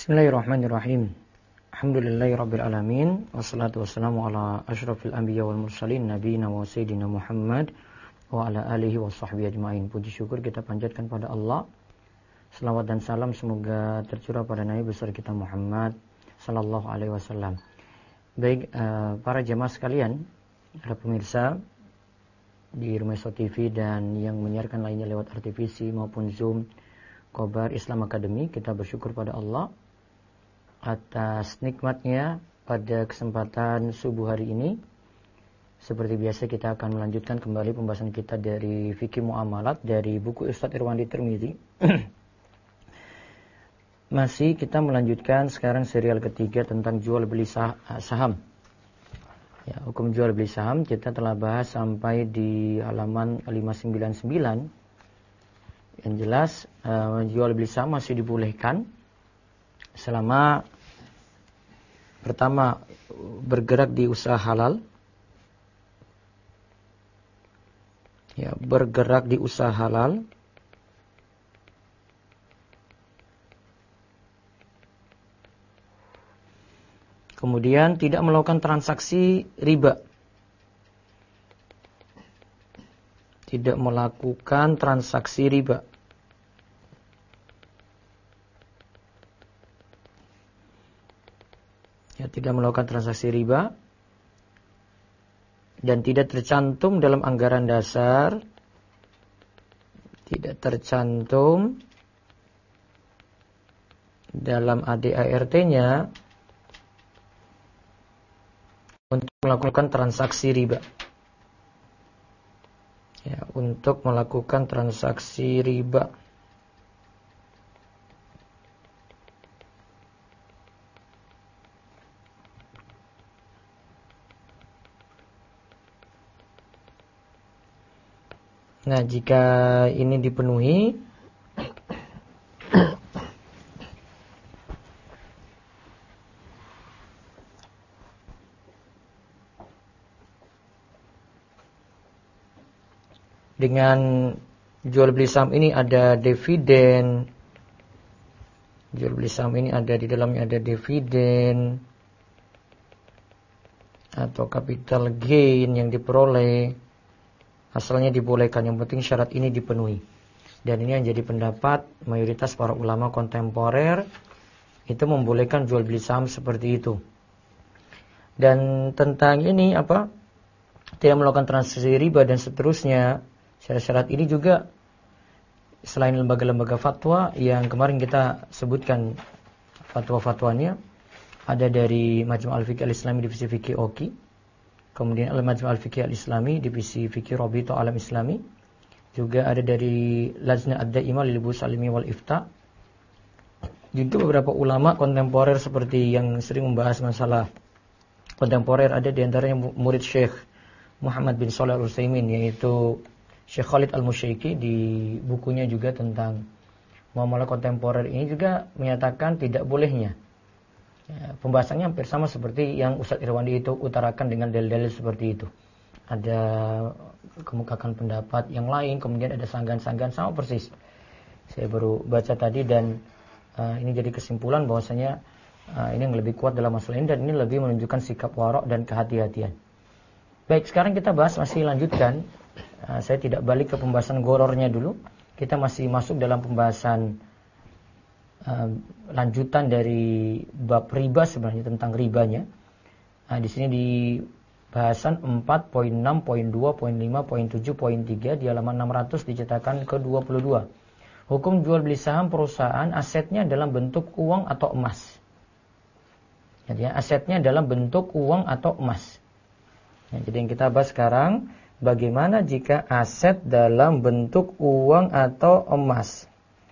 Bismillahirrahmanirrahim. Alhamdulillahirabbil alamin wassalatu wassalamu ala asyrafil anbiya wal mursalin nabiyina wa sayyidina Muhammad wa ala alihi washabbihi ajmain. Puji syukur kita panjatkan pada Allah. Selawat dan salam semoga tercurah pada Nabi besar kita Muhammad sallallahu alaihi wasallam. Baik, para jemaah sekalian, para pemirsa di Rumeso TV dan yang menyiarkan lainnya lewat RTVC maupun Zoom Khobar Islam Academy, kita bersyukur pada Allah atas nikmatnya pada kesempatan subuh hari ini. Seperti biasa kita akan melanjutkan kembali pembahasan kita dari Fikih Muamalat dari buku Ustadz Irwandi Tirmizi. Masih kita melanjutkan sekarang serial ketiga tentang jual beli saham. Ya, hukum jual beli saham kita telah bahas sampai di halaman 599. Yang jelas jual beli saham masih dibolehkan selama pertama bergerak di usaha halal. Ya, bergerak di usaha halal. Kemudian tidak melakukan transaksi riba. Tidak melakukan transaksi riba. Ya, tidak melakukan transaksi riba dan tidak tercantum dalam anggaran dasar, tidak tercantum dalam ADART-nya untuk melakukan transaksi riba. Ya, untuk melakukan transaksi riba. Nah, jika ini dipenuhi, dengan jual beli saham ini ada dividen. Jual beli saham ini ada di dalamnya ada dividen atau capital gain yang diperoleh. Asalnya dibolehkan, yang penting syarat ini dipenuhi. Dan ini yang jadi pendapat mayoritas para ulama kontemporer, itu membolehkan jual beli saham seperti itu. Dan tentang ini tidak melakukan transaksi riba dan seterusnya, syarat-syarat ini juga selain lembaga-lembaga fatwa yang kemarin kita sebutkan fatwa-fatwanya, ada dari Majmu' Al-Fiqh Al-Islami divisi Fikih Oki, kemudian Al-Majmu' Al-Fiqh Al-Islami divisi Fikih Rabita Alam Islami, juga ada dari Lajnah Ad-Daimah lil Buhutz Al-Ilmiyah wal Ifta. Juga beberapa ulama kontemporer seperti yang sering membahas masalah kontemporer, ada di antaranya murid Syekh Muhammad bin Shalih Al-Utsaimin, yaitu Syekh Khalid Al-Musyaiki, di bukunya juga tentang muamalah kontemporer ini juga menyatakan tidak bolehnya. Ya, pembahasannya hampir sama seperti yang Ustadz Irwandi itu utarakan dengan dalil-dalil seperti itu. Ada kemukakan pendapat yang lain, kemudian ada sanggahan-sanggahan sama persis. Saya baru baca tadi dan ini jadi kesimpulan bahwasanya ini yang lebih kuat dalam masalah ini dan ini lebih menunjukkan sikap warok dan kehati-hatian. Baik, sekarang kita masih lanjutkan. Saya tidak balik ke pembahasan gorornya dulu. Kita masih masuk dalam pembahasan lanjutan dari bab riba, sebenarnya tentang ribanya. Di sini di bahasan 4.6.2.5.7.3 di halaman 600 dicetakan ke-22. Hukum jual beli saham perusahaan asetnya dalam bentuk uang atau emas. Jadi asetnya dalam bentuk uang atau emas. Jadi yang kita bahas sekarang, bagaimana jika aset dalam bentuk uang atau emas?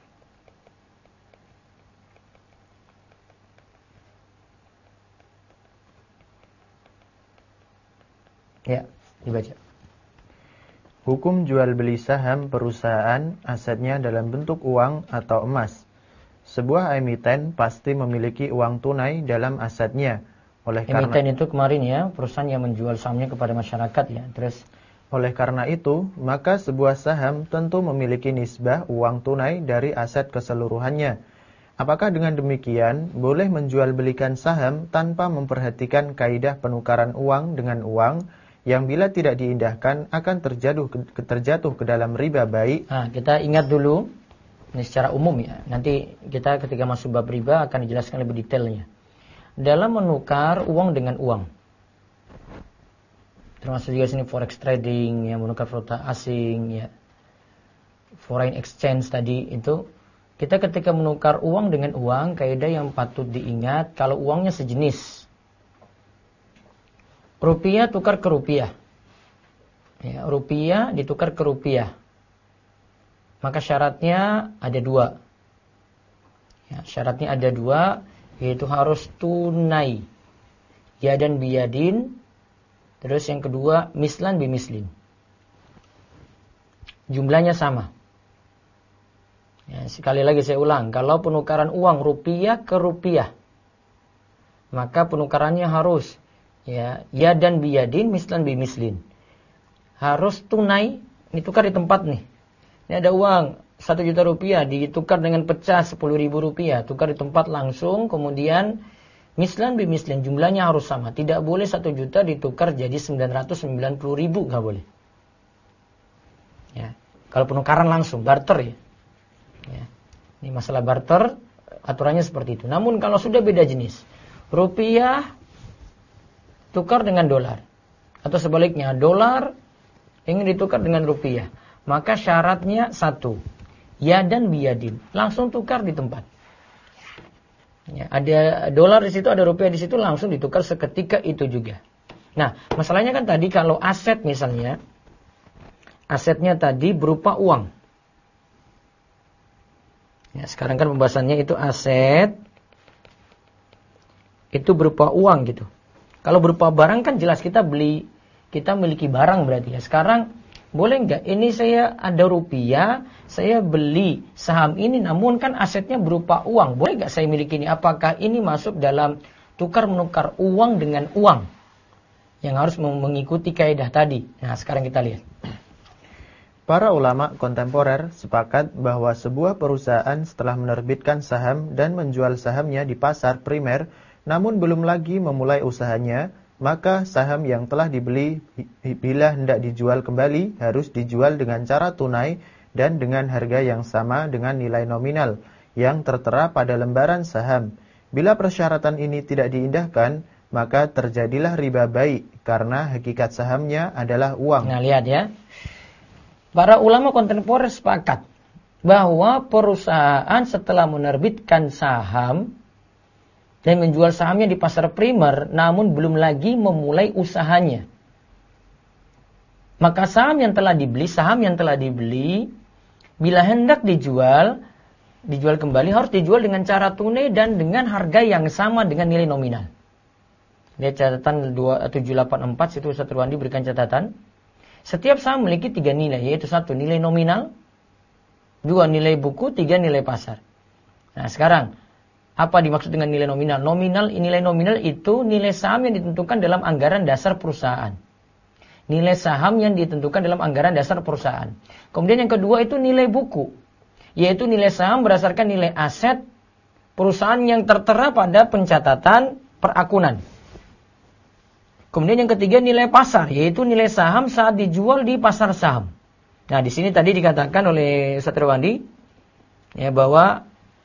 Ya, dibaca. Hukum jual beli saham perusahaan asetnya dalam bentuk uang atau emas. Sebuah emiten pasti memiliki uang tunai dalam asetnya. Emiten itu kemarin ya, perusahaan yang menjual sahamnya kepada masyarakat ya. Terus oleh karena itu, maka sebuah saham tentu memiliki nisbah uang tunai dari aset keseluruhannya. Apakah dengan demikian boleh menjual belikan saham tanpa memperhatikan kaidah penukaran uang dengan uang yang bila tidak diindahkan akan terjatuh ke dalam riba baik? Nah, kita ingat dulu, ini secara umum ya. Nanti kita ketika masuk bab riba akan dijelaskan lebih detailnya. Dalam menukar uang dengan uang, termasuk juga sini forex trading, ya, menukar valuta asing, ya, foreign exchange tadi itu, kita ketika menukar uang dengan uang, kaidah yang patut diingat kalau uangnya sejenis. Rupiah tukar ke rupiah, ya, rupiah ditukar ke rupiah, maka syaratnya ada dua. Ya, syaratnya ada dua, yaitu harus tunai, yadan biyadin. Terus yang kedua, mislan bimislin. Jumlahnya sama. Ya, sekali lagi saya ulang, kalau penukaran uang rupiah ke rupiah, maka penukarannya harus ya yadan biyadin, mislan bimislin. Harus tunai, ditukar di tempat nih. Ini ada uang 1 juta rupiah ditukar dengan pecah 10.000 rupiah, tukar di tempat langsung, kemudian mislan bimislin, jumlahnya harus sama. Tidak boleh 1 juta ditukar jadi 990.000, nggak boleh. Ya. Kalau penukaran langsung, barter ya. Ya. Ini masalah barter, aturannya seperti itu. Namun kalau sudah beda jenis, rupiah tukar dengan dolar, atau sebaliknya dolar ingin ditukar dengan rupiah, maka syaratnya satu, yadan biyadin, langsung tukar di tempat. Ya, ada dolar di situ, ada rupiah di situ, langsung ditukar seketika itu juga. Nah, masalahnya kan tadi kalau aset misalnya, asetnya tadi berupa uang. Ya, sekarang kan pembahasannya itu aset itu berupa uang gitu. Kalau berupa barang kan jelas kita beli, kita miliki barang berarti ya. Sekarang boleh nggak? Ini saya ada rupiah, saya beli saham ini, namun kan asetnya berupa uang. Boleh nggak saya miliki ini? Apakah ini masuk dalam tukar menukar uang dengan uang? Yang harus mengikuti kaidah tadi. Nah, sekarang kita lihat. Para ulama kontemporer sepakat bahwa sebuah perusahaan setelah menerbitkan saham dan menjual sahamnya di pasar primer, namun belum lagi memulai usahanya, maka saham yang telah dibeli bila hendak dijual kembali harus dijual dengan cara tunai dan dengan harga yang sama dengan nilai nominal yang tertera pada lembaran saham. Bila persyaratan ini tidak diindahkan, maka terjadilah riba baik karena hakikat sahamnya adalah uang. Nah, lihat ya. Para ulama kontemporer sepakat bahwa perusahaan setelah menerbitkan saham dan menjual sahamnya di pasar primer, namun belum lagi memulai usahanya, maka saham yang telah dibeli, bila hendak dijual kembali harus dijual dengan cara tunai dan dengan harga yang sama dengan nilai nominal. Lihat catatan 2784, situ Ustaz Irwandi berikan catatan. Setiap saham memiliki 3 nilai, yaitu 1 nilai nominal, 2 nilai buku, 3 nilai pasar. Nah, sekarang apa dimaksud dengan nilai nominal? Nilai nominal itu nilai saham yang ditentukan dalam anggaran dasar perusahaan. Nilai saham yang ditentukan dalam anggaran dasar perusahaan. Kemudian yang kedua itu nilai buku, yaitu nilai saham berdasarkan nilai aset perusahaan yang tertera pada pencatatan perakunan. Kemudian yang ketiga nilai pasar, yaitu nilai saham saat dijual di pasar saham. Nah, di sini tadi dikatakan oleh Ustaz Irwandi ya, bahwa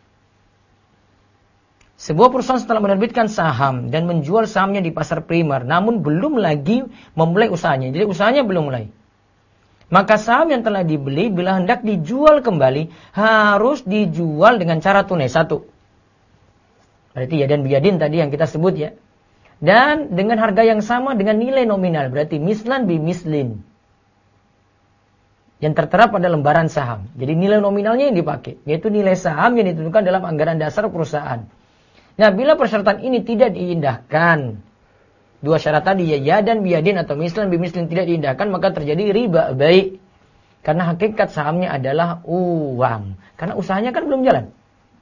sebuah perusahaan setelah menerbitkan saham dan menjual sahamnya di pasar primer, namun belum lagi memulai usahanya. Jadi usahanya belum mulai. Maka saham yang telah dibeli bila hendak dijual kembali harus dijual dengan cara tunai. 1. Berarti yadan biyadin tadi yang kita sebut ya. Dan dengan harga yang sama dengan nilai nominal, berarti mislan bimislin, yang tertera pada lembaran saham. Jadi nilai nominalnya yang dipakai, yaitu nilai saham yang ditentukan dalam anggaran dasar perusahaan. Nah, bila persyaratan ini tidak diindahkan, 2 syarat tadi ya dan biyadin atau mislan bimislin tidak diindahkan, maka terjadi riba baik. Karena hakikat sahamnya adalah uang. Karena usahanya kan belum jalan.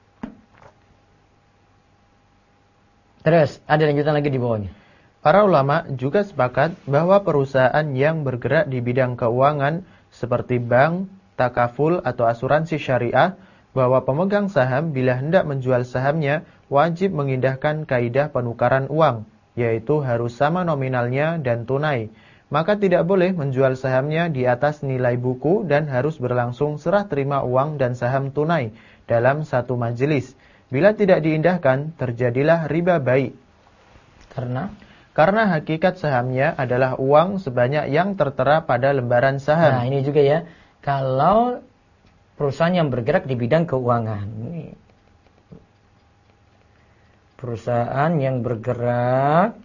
Terus, ada lanjutan lagi di bawahnya. Para ulama juga sepakat bahwa perusahaan yang bergerak di bidang keuangan seperti bank, takaful atau asuransi syariah bahwa pemegang saham bila hendak menjual sahamnya wajib mengindahkan kaidah penukaran uang, yaitu harus sama nominalnya dan tunai. Maka tidak boleh menjual sahamnya di atas nilai buku dan harus berlangsung serah terima uang dan saham tunai dalam satu majelis. Bila tidak diindahkan, terjadilah riba bai. Karena hakikat sahamnya adalah uang sebanyak yang tertera pada lembaran saham. Nah, ini juga ya. Kalau perusahaan yang bergerak di bidang keuangan. Ini perusahaan yang bergerak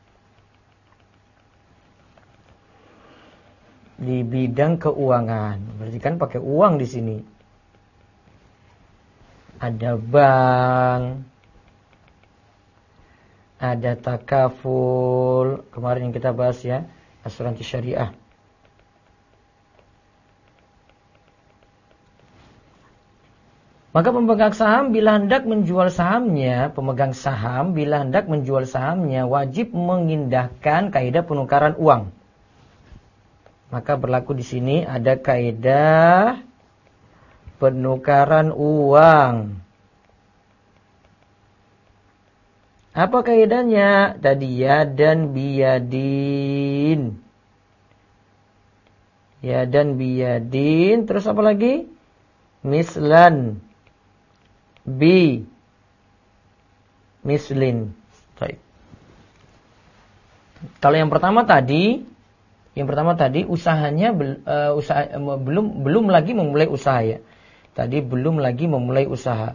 di bidang keuangan. Berarti kan pakai uang di sini. Ada bank, ada takaful, kemarin yang kita bahas ya, asuransi syariah. Maka pemegang saham bila hendak menjual sahamnya, wajib mengindahkan kaidah penukaran uang. Maka berlaku di sini ada kaidah penukaran uang. Apa kaidahnya? Tadi yadan biyadin. Yadan biyadin. Terus apa lagi? Mislan bi mislin. Baik. Kalau yang pertama tadi usahanya belum lagi memulai usaha ya. Tadi belum lagi memulai usaha.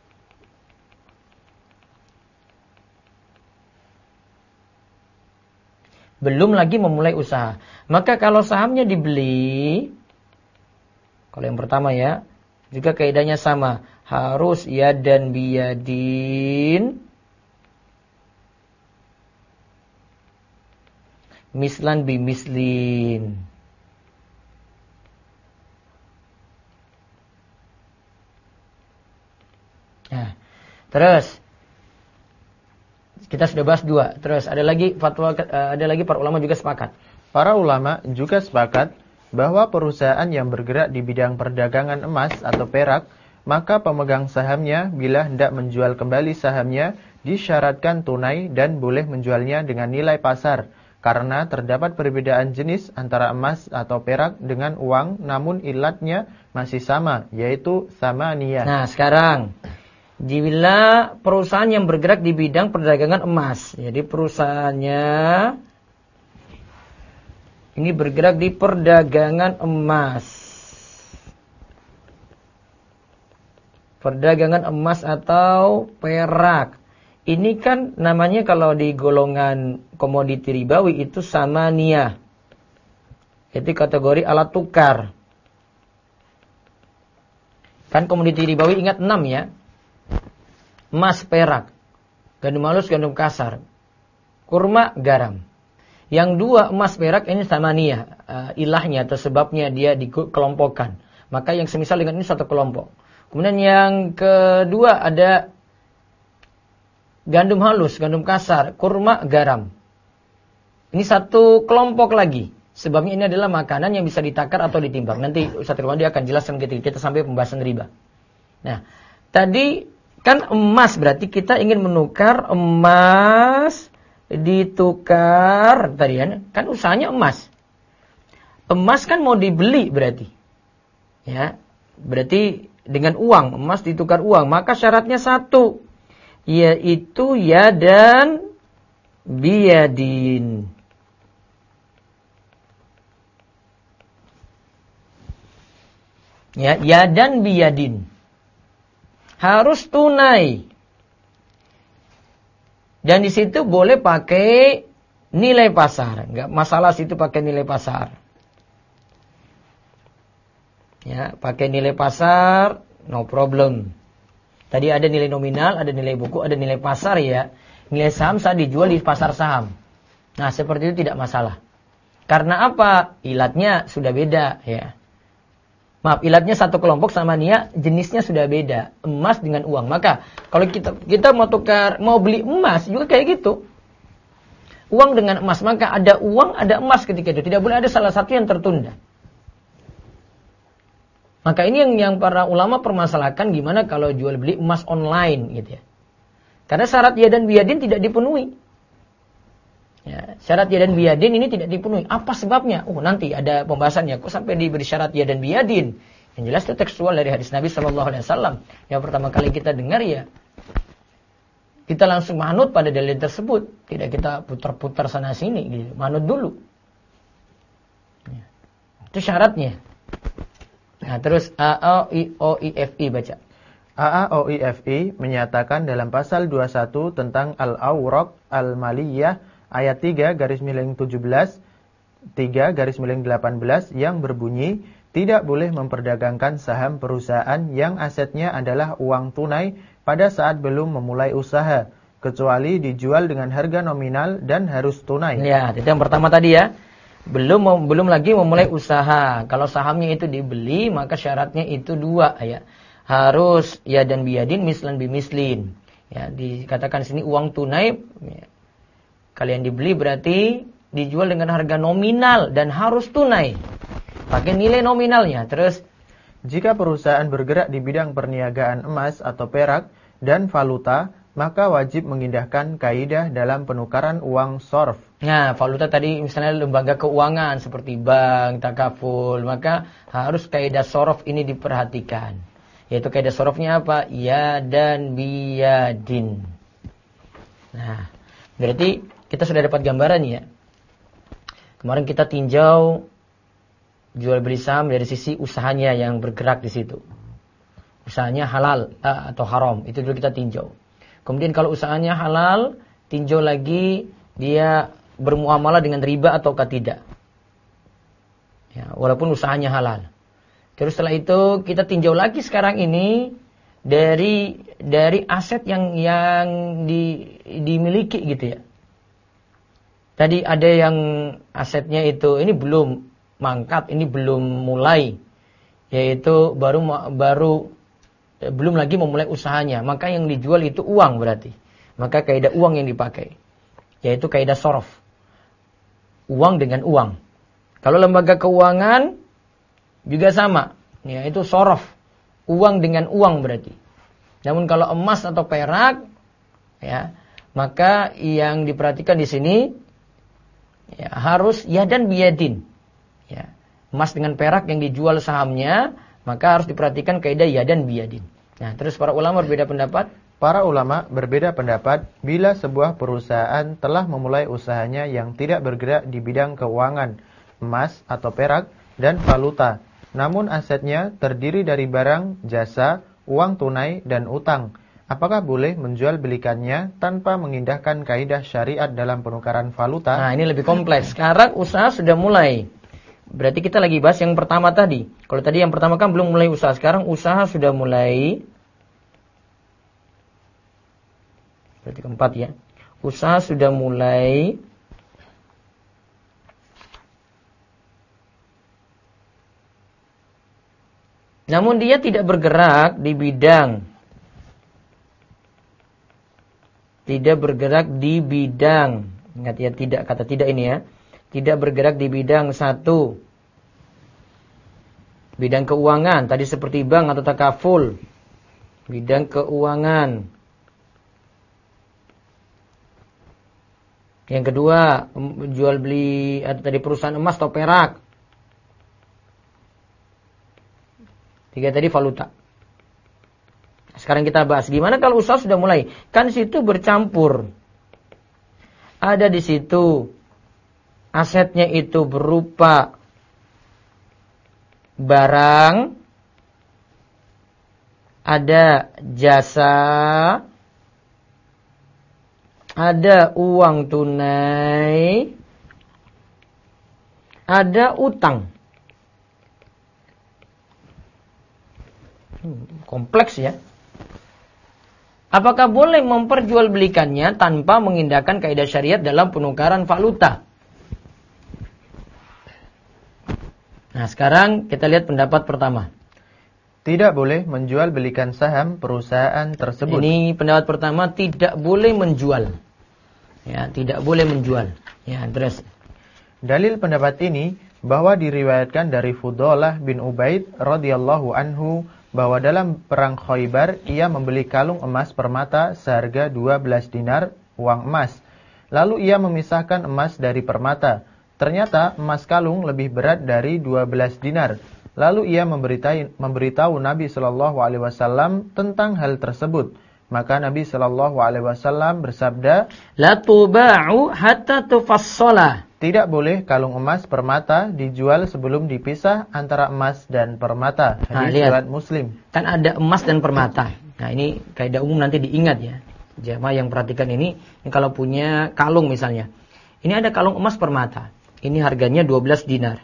Belum lagi memulai usaha. Maka kalau sahamnya dibeli, kalau yang pertama ya, juga kaidahnya sama. Harus yadan biyadin. Mislan bi mislin. Nah, terus kita sudah bahas dua. Terus ada lagi para ulama juga sepakat. Para ulama juga sepakat bahwa perusahaan yang bergerak di bidang perdagangan emas atau perak, maka pemegang sahamnya bila hendak menjual kembali sahamnya disyaratkan tunai dan boleh menjualnya dengan nilai pasar. Karena terdapat perbedaan jenis antara emas atau perak dengan uang, namun ilatnya masih sama, yaitu samaniyah. Nah, sekarang bila perusahaan yang bergerak di bidang perdagangan emas, jadi perusahaannya ini bergerak di perdagangan emas. Perdagangan emas atau perak. Ini kan namanya kalau di golongan komoditi ribawi itu samaniyah. Itu kategori alat tukar. Kan komoditi ribawi ingat 6 ya. Emas, perak, gandum halus, gandum kasar, kurma, garam. Yang dua emas, perak ini samaniyah. Ilahnya atau sebabnya dia dikelompokkan. Maka yang semisal dengan ini satu kelompok. Kemudian yang kedua ada gandum halus, gandum kasar, kurma, garam. Ini satu kelompok lagi. Sebabnya ini adalah makanan yang bisa ditakar atau ditimbang. Nanti Ustaz Ridwan akan jelaskan ketika kita sampai pembahasan riba. Nah, tadi kan emas berarti kita ingin menukar emas ditukar tadi kan usahanya emas. Emas kan mau dibeli berarti. Ya, berarti dengan uang, emas ditukar uang, maka syaratnya satu, yaitu yadan biyadin. Ya, yadan biyadin. Harus tunai. Dan di situ boleh pakai nilai pasar, enggak masalah situ pakai nilai pasar. Ya, pakai nilai pasar, no problem. Tadi ada nilai nominal, ada nilai buku, ada nilai pasar ya. Nilai saham saat dijual di pasar saham. Nah, seperti itu tidak masalah. Karena apa? Ilatnya sudah beda ya. Maaf, ilatnya satu kelompok sama nia, jenisnya sudah beda. Emas dengan uang. Maka kalau kita mau beli emas juga kayak gitu. Uang dengan emas, maka ada uang, ada emas ketika itu. Tidak boleh ada salah satu yang tertunda. Maka ini yang para ulama permasalahkan, gimana kalau jual beli emas online gitu ya. Karena syarat yadan biyadin tidak dipenuhi. Ya, syarat yadan biyadin ini tidak dipenuhi. Apa sebabnya? Nanti ada pembahasannya. Kok sampai diberi syarat yadan biyadin? Yang jelas itu tekstual dari hadis Nabi SAW. Yang pertama kali kita dengar ya, kita langsung manut pada dalil tersebut. Tidak kita putar-putar sana sini gitu. Manut dulu. Ya. Itu syaratnya. Nah, terus AAOIFI baca. AAOIFI menyatakan dalam pasal 21 tentang Al-Awraq Al-Maliyah ayat 3/17 3/18 yang berbunyi tidak boleh memperdagangkan saham perusahaan yang asetnya adalah uang tunai pada saat belum memulai usaha, kecuali dijual dengan harga nominal dan harus tunai. Ya, itu yang pertama tadi ya. Belum lagi memulai usaha. Kalau sahamnya itu dibeli, maka syaratnya itu 2 ya. Harus ya dan biyadin mislan bimislin. Ya, dikatakan sini uang tunai. Ya. Kalian dibeli berarti dijual dengan harga nominal dan harus tunai. Pakai nilai nominalnya. Terus jika perusahaan bergerak di bidang perniagaan emas atau perak dan valuta, maka wajib mengindahkan kaidah dalam penukaran uang sorf. Nah, valuta tadi misalnya lembaga keuangan seperti bank, takaful, maka harus kaidah sorf ini diperhatikan. Yaitu kaidah sorofnya apa? Ya dan biyadin. Nah, berarti kita sudah dapat gambaran ya. Kemarin kita tinjau jual beli saham dari sisi usahanya yang bergerak di situ. Usahanya halal atau haram, itu dulu kita tinjau. Kemudian kalau usahanya halal, tinjau lagi dia bermuamalah dengan riba ataukah tidak. Ya, walaupun usahanya halal. Terus setelah itu kita tinjau lagi sekarang ini dari aset yang dimiliki gitu ya. Tadi ada yang asetnya itu ini belum mangkat, ini belum mulai, yaitu belum lagi memulai usahanya. Maka yang dijual itu uang berarti. Maka kaidah uang yang dipakai, yaitu kaidah sorof. Uang dengan uang. Kalau lembaga keuangan juga sama, yaitu sorof. Uang dengan uang berarti. Namun kalau emas atau perak, ya, maka yang diperhatikan di sini ya, harus ya dan biyadin. Ya, emas dengan perak yang dijual sahamnya, maka harus diperhatikan kaidah ya dan biyadin. Nah, terus para ulama berbeda pendapat. Para ulama berbeda pendapat bila sebuah perusahaan telah memulai usahanya yang tidak bergerak di bidang keuangan, emas atau perak, dan valuta. Namun asetnya terdiri dari barang, jasa, uang tunai, dan utang. Apakah boleh menjual belikannya tanpa mengindahkan kaidah syariat dalam penukaran valuta? Nah, ini lebih kompleks. Sekarang usaha sudah mulai. Berarti kita lagi bahas yang pertama tadi. Kalau tadi yang pertama kan belum mulai usaha. Sekarang usaha sudah mulai. Berarti keempat ya. Usaha sudah mulai. Namun dia tidak bergerak di bidang. Tidak bergerak di bidang. Ingat ya, tidak, kata tidak ini ya. Tidak bergerak di bidang satu. Bidang keuangan. Tadi seperti bank atau takaful. Bidang keuangan. Yang kedua, jual beli atau tadi perusahaan emas atau perak. Tiga tadi valuta. Sekarang kita bahas gimana kalau usaha sudah mulai. Kan situ bercampur. Ada di situ asetnya itu berupa barang, ada jasa, ada uang tunai, ada utang. Kompleks ya. Apakah boleh memperjualbelikannya tanpa mengindahkan kaidah syariat dalam penukaran valuta? Nah, sekarang kita lihat pendapat pertama. Tidak boleh menjual belikan saham perusahaan tersebut. Ini pendapat pertama, tidak boleh menjual. Ya, tidak boleh menjual. Ya, terus. Dalil pendapat ini bahwa diriwayatkan dari Fudalah bin Ubaid radhiyallahu anhu bahwa dalam perang Khaybar ia membeli kalung emas permata seharga 12 dinar uang emas. Lalu ia memisahkan emas dari permata. Ternyata emas kalung lebih berat dari 12 dinar. Lalu ia memberitahu Nabi Shallallahu Alaihi Wasallam tentang hal tersebut. Maka Nabi Shallallahu Alaihi Wasallam bersabda, La tuba'u hatta tufassala. tidak boleh kalung emas permata dijual sebelum dipisah antara emas dan permata. Hadis riwayat Muslim. Kan ada emas dan permata. Nah ini kaidah umum nanti diingat ya. Jamaah yang perhatikan ini kalau punya kalung misalnya. Ini ada kalung emas permata. Ini harganya 12 dinar.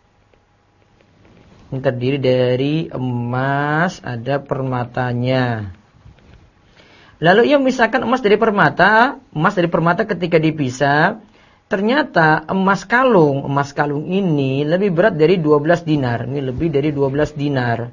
Ini terdiri dari emas, ada permatanya. Lalu ia memisahkan emas dari permata ketika dipisah. Ternyata emas kalung ini lebih berat dari 12 dinar. Ini lebih dari 12 dinar.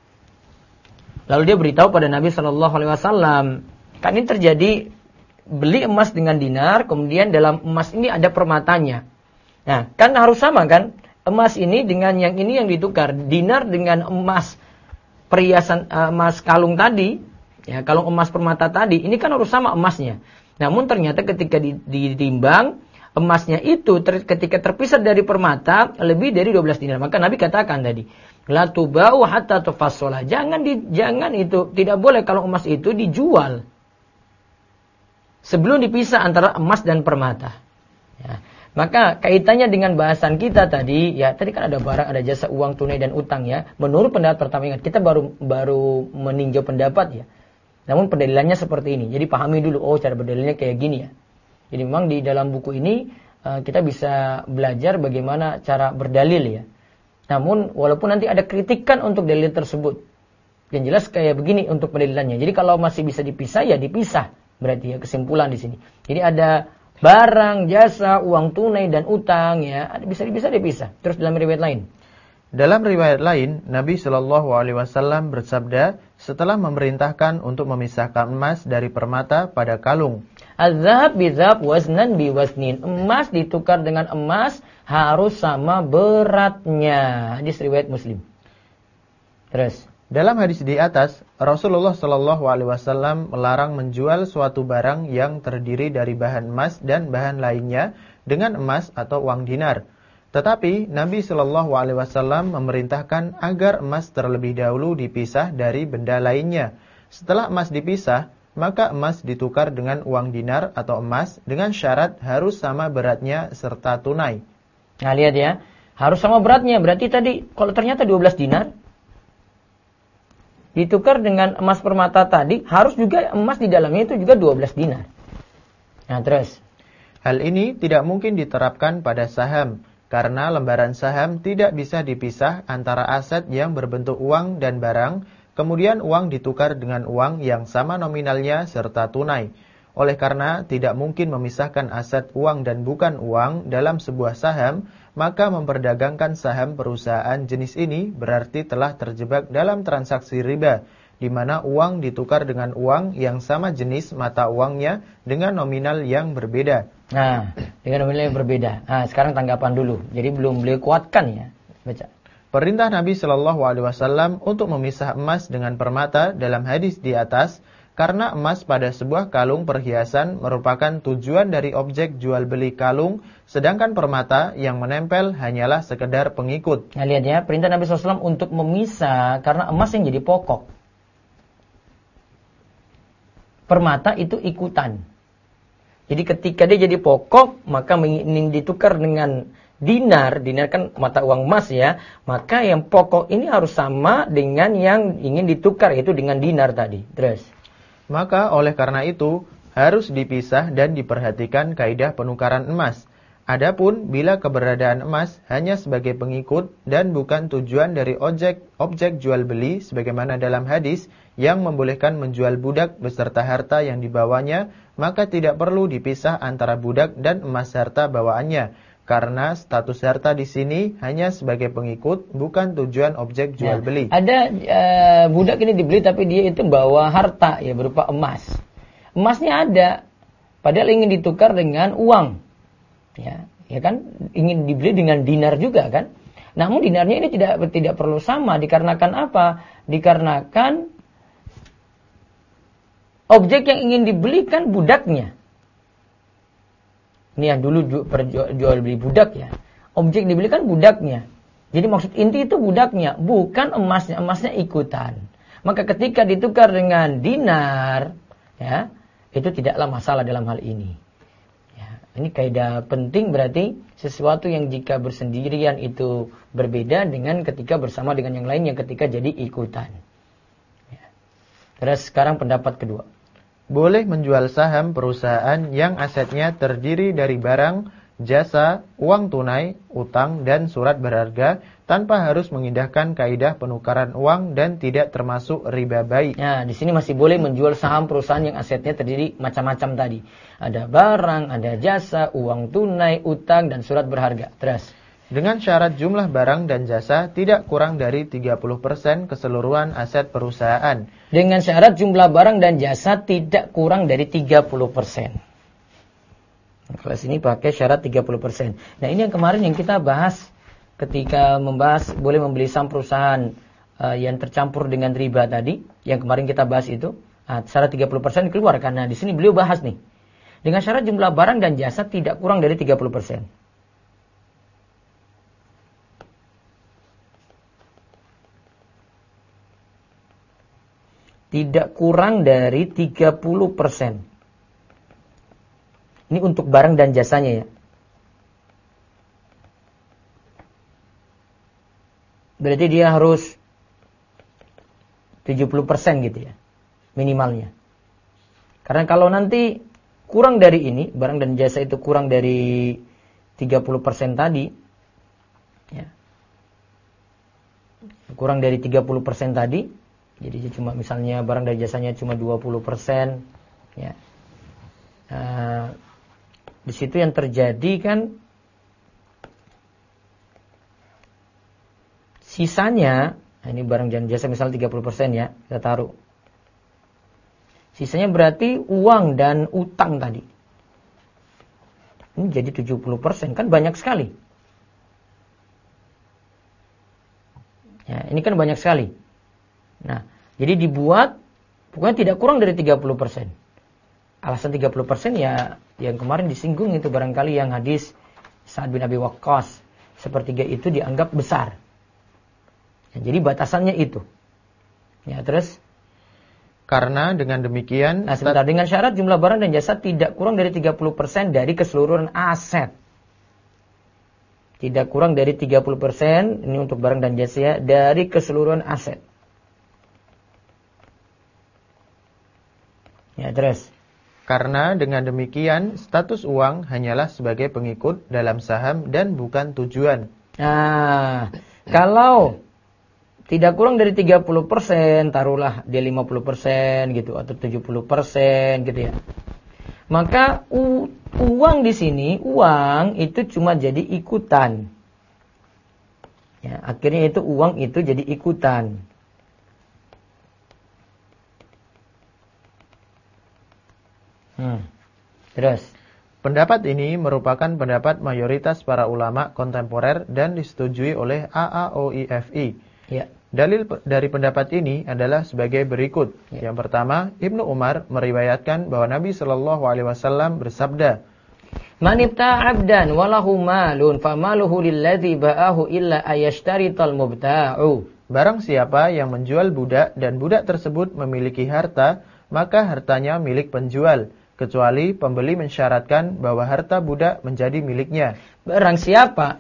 Lalu dia beritahu pada Nabi SAW. Kan ini terjadi beli emas dengan dinar, kemudian dalam emas ini ada permatanya. Nah, kan harus sama kan? Emas ini dengan yang ini yang ditukar. Dinar dengan emas perhiasan emas kalung tadi, ya kalung emas permata tadi, ini kan harus sama emasnya. Namun ternyata ketika ditimbang, emasnya itu ketika terpisah dari permata lebih dari 12 dinar. Maka Nabi katakan tadi, la tuba'u hatta tufassola. Jangan itu, tidak boleh kalau emas itu dijual sebelum dipisah antara emas dan permata. Ya. Maka kaitannya dengan bahasan kita tadi, ya tadi kan ada barang, ada jasa, uang tunai dan utang ya. Menurut pendapat pertama, ingat kita baru meninjau pendapat ya. Namun pendalilannya seperti ini. Jadi pahami dulu, oh cara berdalilnya kayak gini ya. Jadi memang di dalam buku ini kita bisa belajar bagaimana cara berdalil ya. Namun walaupun nanti ada kritikan untuk dalil tersebut. Yang jelas kayak begini untuk pendalilannya. Jadi kalau masih bisa dipisah ya dipisah. Berarti ya kesimpulan di sini. Jadi ada barang, jasa, uang tunai dan utang ya, bisa dipisah. Terus dalam riwayat lain. Dalam riwayat lain, Nabi Shallallahu Alaihi Wasallam bersabda setelah memerintahkan untuk memisahkan emas dari permata pada kalung. Az-zahab bi-zahab waznan bi-waznin. Emas ditukar dengan emas harus sama beratnya. Hadis riwayat Muslim. Terus. Dalam hadis di atas, Rasulullah Shallallahu Alaihi Wasallam melarang menjual suatu barang yang terdiri dari bahan emas dan bahan lainnya dengan emas atau uang dinar. Tetapi Nabi Shallallahu Alaihi Wasallam memerintahkan agar emas terlebih dahulu dipisah dari benda lainnya. Setelah emas dipisah, maka emas ditukar dengan uang dinar atau emas dengan syarat harus sama beratnya serta tunai. Nah lihat ya, harus sama beratnya. Berarti tadi kalau ternyata 12 dinar ditukar dengan emas permata tadi, harus juga emas di dalamnya itu juga 12 dinar. Nah terus. Hal ini tidak mungkin diterapkan pada saham, karena lembaran saham tidak bisa dipisah antara aset yang berbentuk uang dan barang, kemudian uang ditukar dengan uang yang sama nominalnya serta tunai. Oleh karena tidak mungkin memisahkan aset uang dan bukan uang dalam sebuah saham, maka memperdagangkan saham perusahaan jenis ini berarti telah terjebak dalam transaksi riba, di mana uang ditukar dengan uang yang sama jenis mata uangnya dengan nominal yang berbeda. Nah, dengan nominal yang berbeda. Nah, sekarang tanggapan dulu. Jadi belum beliau kuatkan ya. Baca. Perintah Nabi Shallallahu Alaihi Wasallam untuk memisah emas dengan permata dalam hadis di atas, karena emas pada sebuah kalung perhiasan merupakan tujuan dari objek jual beli kalung, sedangkan permata yang menempel hanyalah sekedar pengikut. Nah lihat ya, perintah Nabi SAW untuk memisah karena emas yang jadi pokok. Permata itu ikutan. Jadi ketika dia jadi pokok, maka ingin ditukar dengan dinar kan mata uang emas ya, maka yang pokok ini harus sama dengan yang ingin ditukar, yaitu dengan dinar tadi. Terus. Maka oleh karena itu harus dipisah dan diperhatikan kaidah penukaran emas. Adapun bila keberadaan emas hanya sebagai pengikut dan bukan tujuan dari objek jual beli sebagaimana dalam hadis yang membolehkan menjual budak beserta harta yang dibawanya, maka tidak perlu dipisah antara budak dan emas harta bawaannya, karena status harta di sini hanya sebagai pengikut, bukan tujuan objek jual beli. Ada budak ini dibeli tapi dia itu bawa harta ya berupa emas. Emasnya ada, padahal ingin ditukar dengan uang. Ya, ya kan, ingin dibeli dengan dinar juga kan. Namun dinarnya ini tidak perlu sama, dikarenakan apa? Dikarenakan objek yang ingin dibeli kan budaknya. Ini yang dulu jual beli budak ya. Objek dibeli kan budaknya. Jadi maksud inti itu budaknya, bukan emasnya. Emasnya ikutan. Maka ketika ditukar dengan dinar, ya, itu tidaklah masalah dalam hal ini. Ya, ini kaidah penting, berarti sesuatu yang jika bersendirian itu berbeda dengan ketika bersama dengan yang lain yang ketika jadi ikutan. Ya. Terus sekarang pendapat kedua. Boleh menjual saham perusahaan yang asetnya terdiri dari barang, jasa, uang tunai, utang, dan surat berharga tanpa harus mengindahkan kaidah penukaran uang dan tidak termasuk riba bai. Nah, di sini masih boleh menjual saham perusahaan yang asetnya terdiri macam-macam tadi. Ada barang, ada jasa, uang tunai, utang, dan surat berharga. Terus. Dengan syarat jumlah barang dan jasa tidak kurang dari 30% keseluruhan aset perusahaan. Dengan syarat jumlah barang dan jasa tidak kurang dari 30%. Kelas ini pakai syarat 30%. Nah, ini yang kemarin yang kita bahas ketika membahas boleh membeli saham perusahaan yang tercampur dengan riba tadi, yang kemarin kita bahas itu, syarat 30% keluar karena di sini beliau bahas nih. Dengan syarat jumlah barang dan jasa tidak kurang dari 30%. Tidak kurang dari 30%. Ini untuk barang dan jasanya ya. Berarti dia harus 70% gitu ya. Minimalnya. Karena kalau nanti kurang dari ini, barang dan jasa itu kurang dari 30% tadi. Ya. Kurang dari 30% tadi. Jadi cuma misalnya barang dan jasanya cuma 20%. Ya. Di situ yang terjadi kan sisanya, ini barang dan jasa misalnya 30% ya, kita taruh. Sisanya berarti uang dan utang tadi. Ini jadi 70%, kan banyak sekali. Ya, ini kan banyak sekali. Nah, jadi dibuat pokoknya tidak kurang dari 30%. Alasan 30% ya yang kemarin disinggung itu barangkali yang hadis Sa'ad bin Abi Waqqas, sepertiga itu dianggap besar. Ya, jadi batasannya itu. Ya, terus karena dengan demikian, sebentar, dengan syarat jumlah barang dan jasa tidak kurang dari 30% dari keseluruhan aset. Tidak kurang dari 30%, ini untuk barang dan jasa ya, dari keseluruhan aset. Ya, terus. Karena dengan demikian, status uang hanyalah sebagai pengikut dalam saham dan bukan tujuan. Nah, kalau tidak kurang dari 30%, taruhlah dia 50% gitu, atau 70% gitu ya. Maka uang di sini, uang itu cuma jadi ikutan. Ya, akhirnya itu uang itu jadi ikutan. Terus. Pendapat ini merupakan pendapat mayoritas para ulama kontemporer dan disetujui oleh AAOIFI. Ya. Dalil dari pendapat ini adalah sebagai berikut. Ya. Yang pertama, Ibnu Umar meriwayatkan bahwa Nabi Shallallahu Alaihi Wasallam bersabda, "Man ibta'a 'abdan wa lahu malun famaluhu lilladzi ba'ahu illa ayashtarital mubta'u." Barang siapa yang menjual budak dan budak tersebut memiliki harta, maka hartanya milik penjual, kecuali pembeli mensyaratkan bahwa harta budak menjadi miliknya. Barang siapa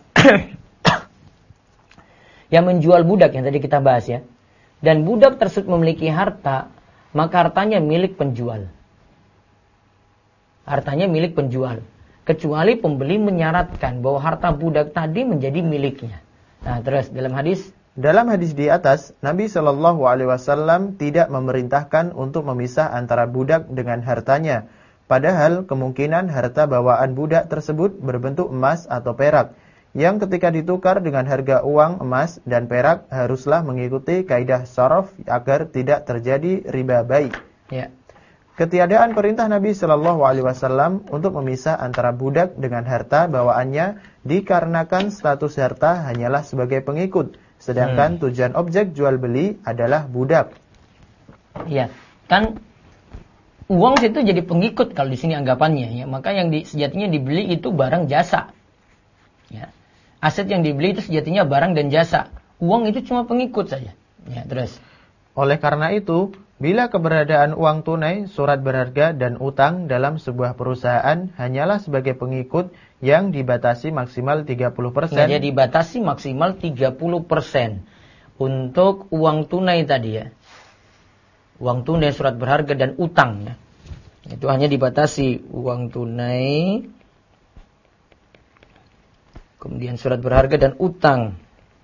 yang menjual budak yang tadi kita bahas ya, dan budak tersebut memiliki harta, maka hartanya milik penjual. Hartanya milik penjual, kecuali pembeli menyaratkan bahwa harta budak tadi menjadi miliknya. Nah, terus dalam hadis di atas, Nabi Shallallahu Alaihi Wasallam tidak memerintahkan untuk memisah antara budak dengan hartanya. Padahal kemungkinan harta bawaan budak tersebut berbentuk emas atau perak, yang ketika ditukar dengan harga uang emas dan perak haruslah mengikuti kaidah sharaf agar tidak terjadi riba bai. Ya. Ketiadaan perintah Nabi Shallallahu Alaihi Wasallam untuk memisah antara budak dengan harta bawaannya dikarenakan status harta hanyalah sebagai pengikut, sedangkan tujuan objek jual beli adalah budak. Ya, kan uang itu jadi pengikut kalau di sini anggapannya, ya. Maka yang sejatinya dibeli itu barang jasa. Ya. Aset yang dibeli itu sejatinya barang dan jasa. Uang itu cuma pengikut saja. Ya, terus. Oleh karena itu, bila keberadaan uang tunai, surat berharga, dan utang dalam sebuah perusahaan hanyalah sebagai pengikut yang dibatasi maksimal 30%. Ya, dia dibatasi maksimal 30% untuk uang tunai tadi ya. Uang tunai, surat berharga, dan utang ya. Itu hanya dibatasi uang tunai, kemudian surat berharga dan utang.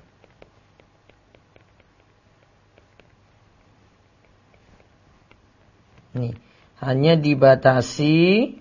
Nih, hanya dibatasi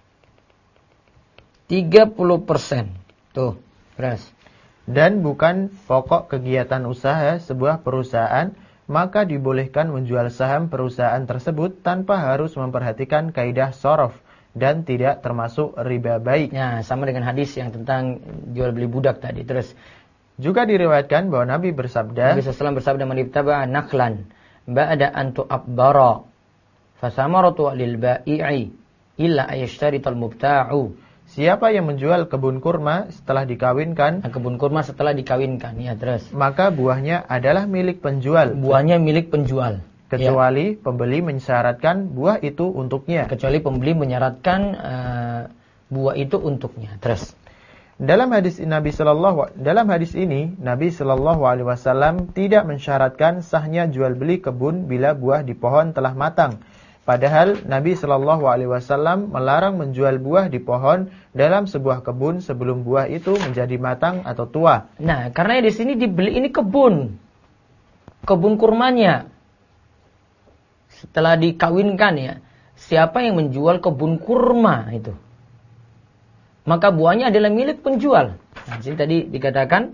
30%. Tuh, beras. Dan bukan pokok kegiatan usaha sebuah perusahaan, maka dibolehkan menjual saham perusahaan tersebut tanpa harus memperhatikan kaidah shorof dan tidak termasuk riba baik. Nah, sama dengan hadis yang tentang jual beli budak tadi. Terus juga diriwayatkan bahwa Nabi bersabda, Nabi SAW bersabda, "Man ibtaba'a nakhlan ba'da an tu'abbara fasamaratu lil ba'i'i illa ayashtarital mubta'u." Siapa yang menjual kebun kurma setelah dikawinkan, kebun kurma setelah dikawinkan, ya terus. Maka buahnya adalah milik penjual. Buahnya milik penjual. Kecuali pembeli mensyaratkan buah itu untuknya. Kecuali pembeli menyaratkan buah itu untuknya. Terus. Dalam hadis ini Nabi Shallallahu Alaihi Wasallam tidak mensyaratkan sahnya jual beli kebun bila buah di pohon telah matang. Padahal Nabi Shallallahu Alaihi Wasallam melarang menjual buah di pohon dalam sebuah kebun sebelum buah itu menjadi matang atau tua. Nah, karena di sini dibeli ini kebun kurmanya. Setelah dikawinkan ya, siapa yang menjual kebun kurma itu? Maka buahnya adalah milik penjual. Nah, sini tadi dikatakan,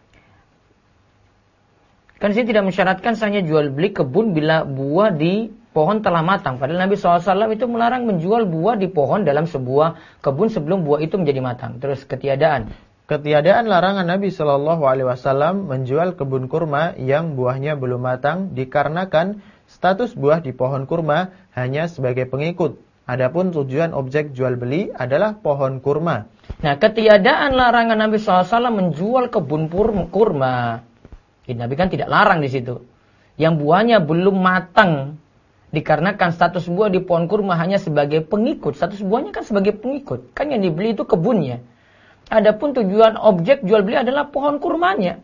kan sini tidak mensyaratkan sahnya jual beli kebun bila buah di pohon telah matang. Padahal Nabi SAW itu melarang menjual buah di pohon dalam sebuah kebun sebelum buah itu menjadi matang. Terus ketiadaan larangan Nabi SAW menjual kebun kurma yang buahnya belum matang dikarenakan status buah di pohon kurma hanya sebagai pengikut. Adapun tujuan objek jual beli adalah pohon kurma. Nah, ketiadaan larangan Nabi SAW menjual kebun kurma. Nabi kan tidak larang di situ. Yang buahnya belum matang dikarenakan status buah di pohon kurma hanya sebagai pengikut. Status buahnya kan sebagai pengikut. Kan yang dibeli itu kebunnya. Adapun tujuan objek jual beli adalah pohon kurmanya.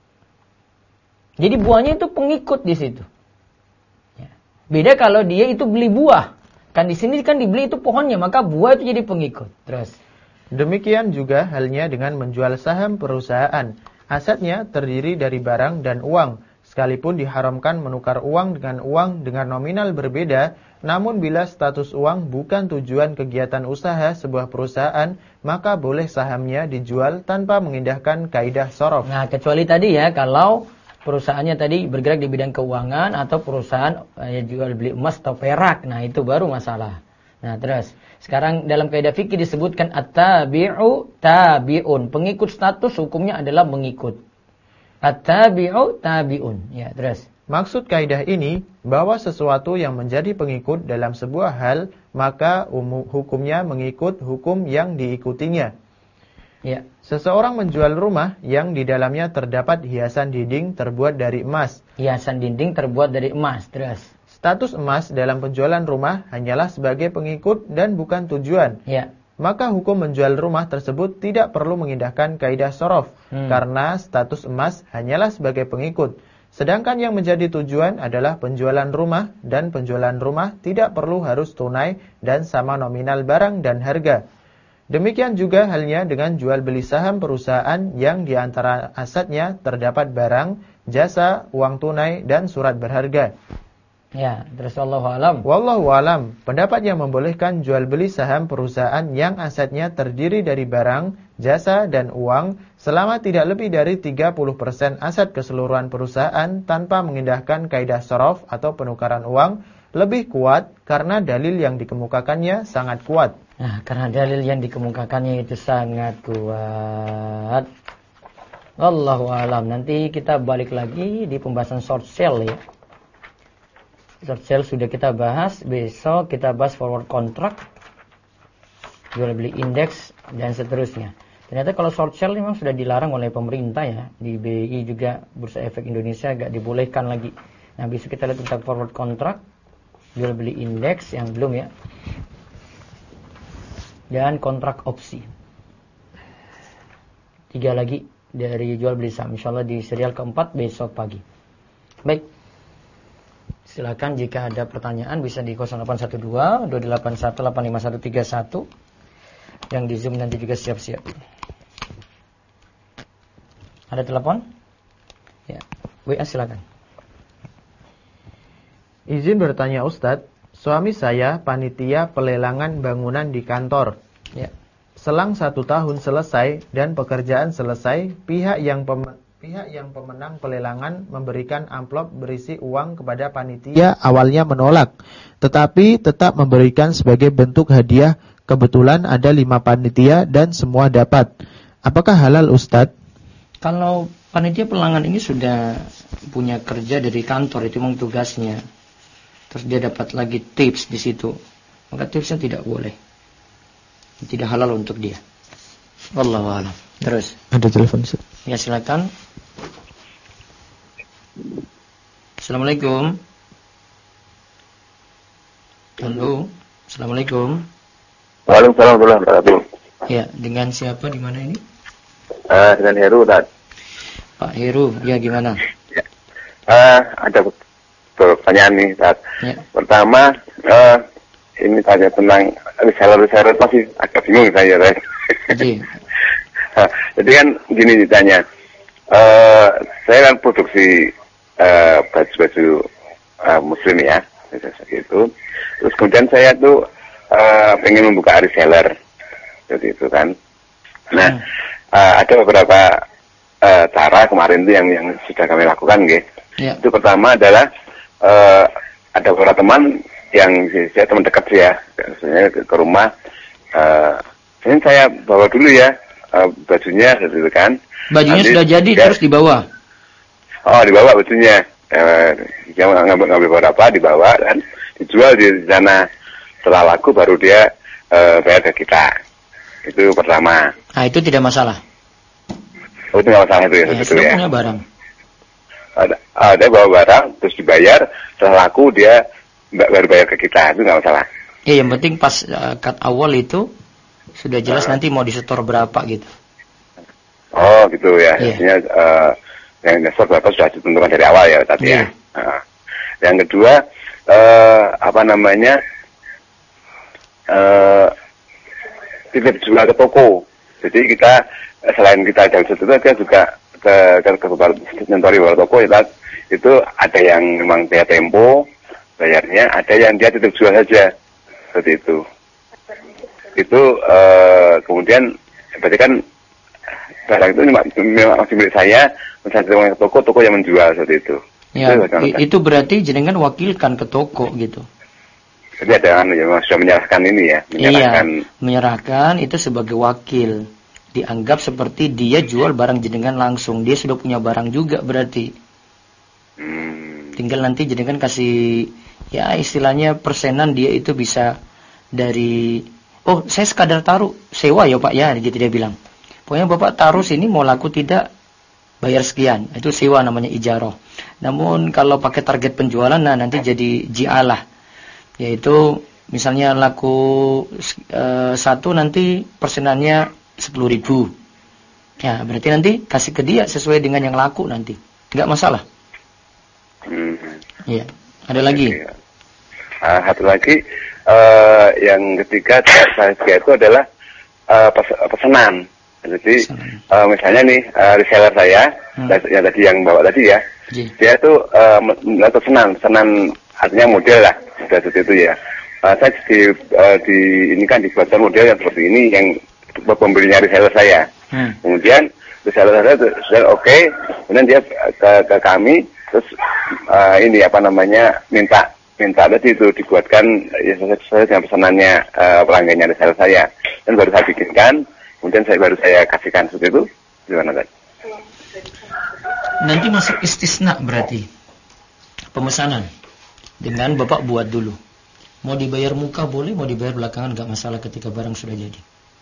Jadi buahnya itu pengikut di situ. Ya. Beda kalau dia itu beli buah. Kan di sini kan dibeli itu pohonnya, maka buah itu jadi pengikut. Terus. Demikian juga halnya dengan menjual saham perusahaan. Asetnya terdiri dari barang dan uang. Sekalipun diharamkan menukar uang dengan nominal berbeda, namun bila status uang bukan tujuan kegiatan usaha sebuah perusahaan, maka boleh sahamnya dijual tanpa mengindahkan kaidah shorof. Nah, kecuali tadi ya, kalau perusahaannya tadi bergerak di bidang keuangan atau perusahaan jual beli emas atau perak, nah itu baru masalah. Nah, terus sekarang dalam kaidah fikih disebutkan at-tabi'u tabi'un, pengikut status hukumnya adalah mengikut. At-tabi'u tabi'un. Ya, terus. Maksud kaidah ini bahwa sesuatu yang menjadi pengikut dalam sebuah hal, maka hukumnya mengikut hukum yang diikutinya. Ya. Seseorang menjual rumah yang di dalamnya terdapat hiasan dinding terbuat dari emas. Hiasan dinding terbuat dari emas, terus. Status emas dalam penjualan rumah hanyalah sebagai pengikut dan bukan tujuan. Ya. Maka hukum menjual rumah tersebut tidak perlu mengindahkan kaidah shorof, karena status emas hanyalah sebagai pengikut. Sedangkan yang menjadi tujuan adalah penjualan rumah, dan penjualan rumah tidak perlu harus tunai dan sama nominal barang dan harga. Demikian juga halnya dengan jual beli saham perusahaan yang di antara asetnya terdapat barang, jasa, uang tunai, dan surat berharga. Ya, terus wallahu alam. Wallahu alam. Pendapat yang membolehkan jual beli saham perusahaan yang asetnya terdiri dari barang, jasa, dan uang selama tidak lebih dari 30% aset keseluruhan perusahaan tanpa mengindahkan kaidah shorof atau penukaran uang, Lebih kuat karena dalil yang dikemukakannya sangat kuat. Nah, karena dalil yang dikemukakannya itu sangat kuat. Wallahu alam. Nanti kita balik lagi di pembahasan short sale ya. Short sale sudah kita bahas. Besok kita bahas forward contract, jual beli indeks dan seterusnya. Ternyata kalau short sale memang sudah dilarang oleh pemerintah ya. Di BI juga Bursa Efek Indonesia agak dibolehkan lagi. Nah, besok kita lihat tentang forward contract, jual beli indeks yang belum ya, dan kontrak opsi. 3 lagi dari jual beli saham, insyaallah di serial keempat besok pagi. Baik, silakan jika ada pertanyaan bisa di 0812 281 85131. Yang di Zoom nanti juga siap-siap. Ada telepon? Ya, WA silakan. Izin bertanya Ustadz, suami saya panitia pelelangan bangunan di kantor. Ya. Selang 1 tahun selesai dan pekerjaan selesai, pihak yang pemenang pelelangan memberikan amplop berisi uang kepada panitia. Awalnya menolak, tetapi tetap memberikan sebagai bentuk hadiah. Kebetulan ada 5 panitia dan semua dapat. Apakah halal Ustadz? Kalau panitia pelelangan ini sudah punya kerja dari kantor, itu memang tugasnya. Terus dia dapat lagi tips di situ, maka tipsnya tidak boleh, tidak halal untuk dia. Wallahu a'lam. Terus ada telepon Ustaz. Ya silakan. Assalamualaikum. Halo. Assalamualaikum. Waalaikumsalam warahmatullahi wabarakatuh. Ya, dengan siapa di mana ini? Dengan Heru, Ustaz. Pak Heru, ya gimana? Ya. Ada pertanyaan nih, Ustaz. Ya. Pertama, ini tanya tentang reseller pasti agak bingung saya, Ustaz. Jadi kan gini ditanya, saya kan produksi baju-baju muslim ya, gitu. Terus kemudian saya tuh pengen membuka reseller, jadi itu kan. Nah, ada beberapa cara kemarin itu yang sudah kami lakukan, gitu. Ya. Itu pertama adalah ada beberapa teman yang saya teman dekat ya, saya ke rumah, ini saya bawa dulu ya bajunya, gitu kan. Bajunya nanti, sudah jadi ya, terus dibawa. Oh, dibawa bajunya, dia ngambil beberapa, dibawa dan dijual di sana. Setelah laku baru dia bayar ke kita. Itu pertama. Nah, itu tidak masalah. Oh, itu nggak masalah itu ya, sebetulnya ya. Punya barang. Dia bawa barang terus dibayar, setelah laku dia baru bayar ke kita, itu nggak masalah. Ya, yang penting pas cut awal itu sudah jelas nanti mau disetor berapa gitu. Oh, gitu ya. Artinya yang disetor berapa sudah ditentukan dari awal ya tadi ya. Yang kedua titip jual ke toko. Jadi kita selain kita jual itu kita juga ke nyentori toko itu ada yang memang dia tempo bayarnya, ada yang dia titip jual saja seperti itu. Itu kemudian berarti kan barang itu memang masih milik saya, misalnya ke toko yang menjual seperti itu. Ya, itu berarti jenengan wakilkan ke toko gitu. Jadi ada yang sudah menyerahkan ini ya, menyerahkan itu sebagai wakil. Dianggap seperti dia jual barang jenengan langsung. Dia sudah punya barang juga berarti. Tinggal nanti jenengan kasih, ya istilahnya persenan dia itu bisa dari, oh saya sekadar taruh, sewa ya Pak ya, gitu dia bilang. Pokoknya Bapak taruh sini mau laku tidak, bayar sekian. Itu sewa namanya ijarah. Namun kalau pakai target penjualan, nah nanti jadi jialah. Yaitu misalnya laku 1 nanti persenannya 10.000. Ya berarti nanti kasih ke dia sesuai dengan yang laku nanti, nggak masalah. Iya. Ada lagi? Satu lagi yang ketiga saya itu adalah pesanan. Jadi misalnya nih reseller saya yang tadi yang bawa tadi ya, dia tuh pesanan artinya model lah, sudah seperti itu ya. Saya ini kan dibuatkan model yang seperti ini yang pembelinya reseller saya. Kemudian reseller saya sudah oke, kemudian dia ke kami terus minta minta tadi itu dibuatkan ya sesuai dengan pesanannya pelanggannya reseller saya, dan baru saya bikinkan, kemudian baru saya kasihkan seperti itu. Gimana tadi? Nanti masuk istisna berarti pemesanan dengan Bapak buat dulu. Mau dibayar muka boleh, mau dibayar belakangan nggak masalah ketika barang sudah jadi.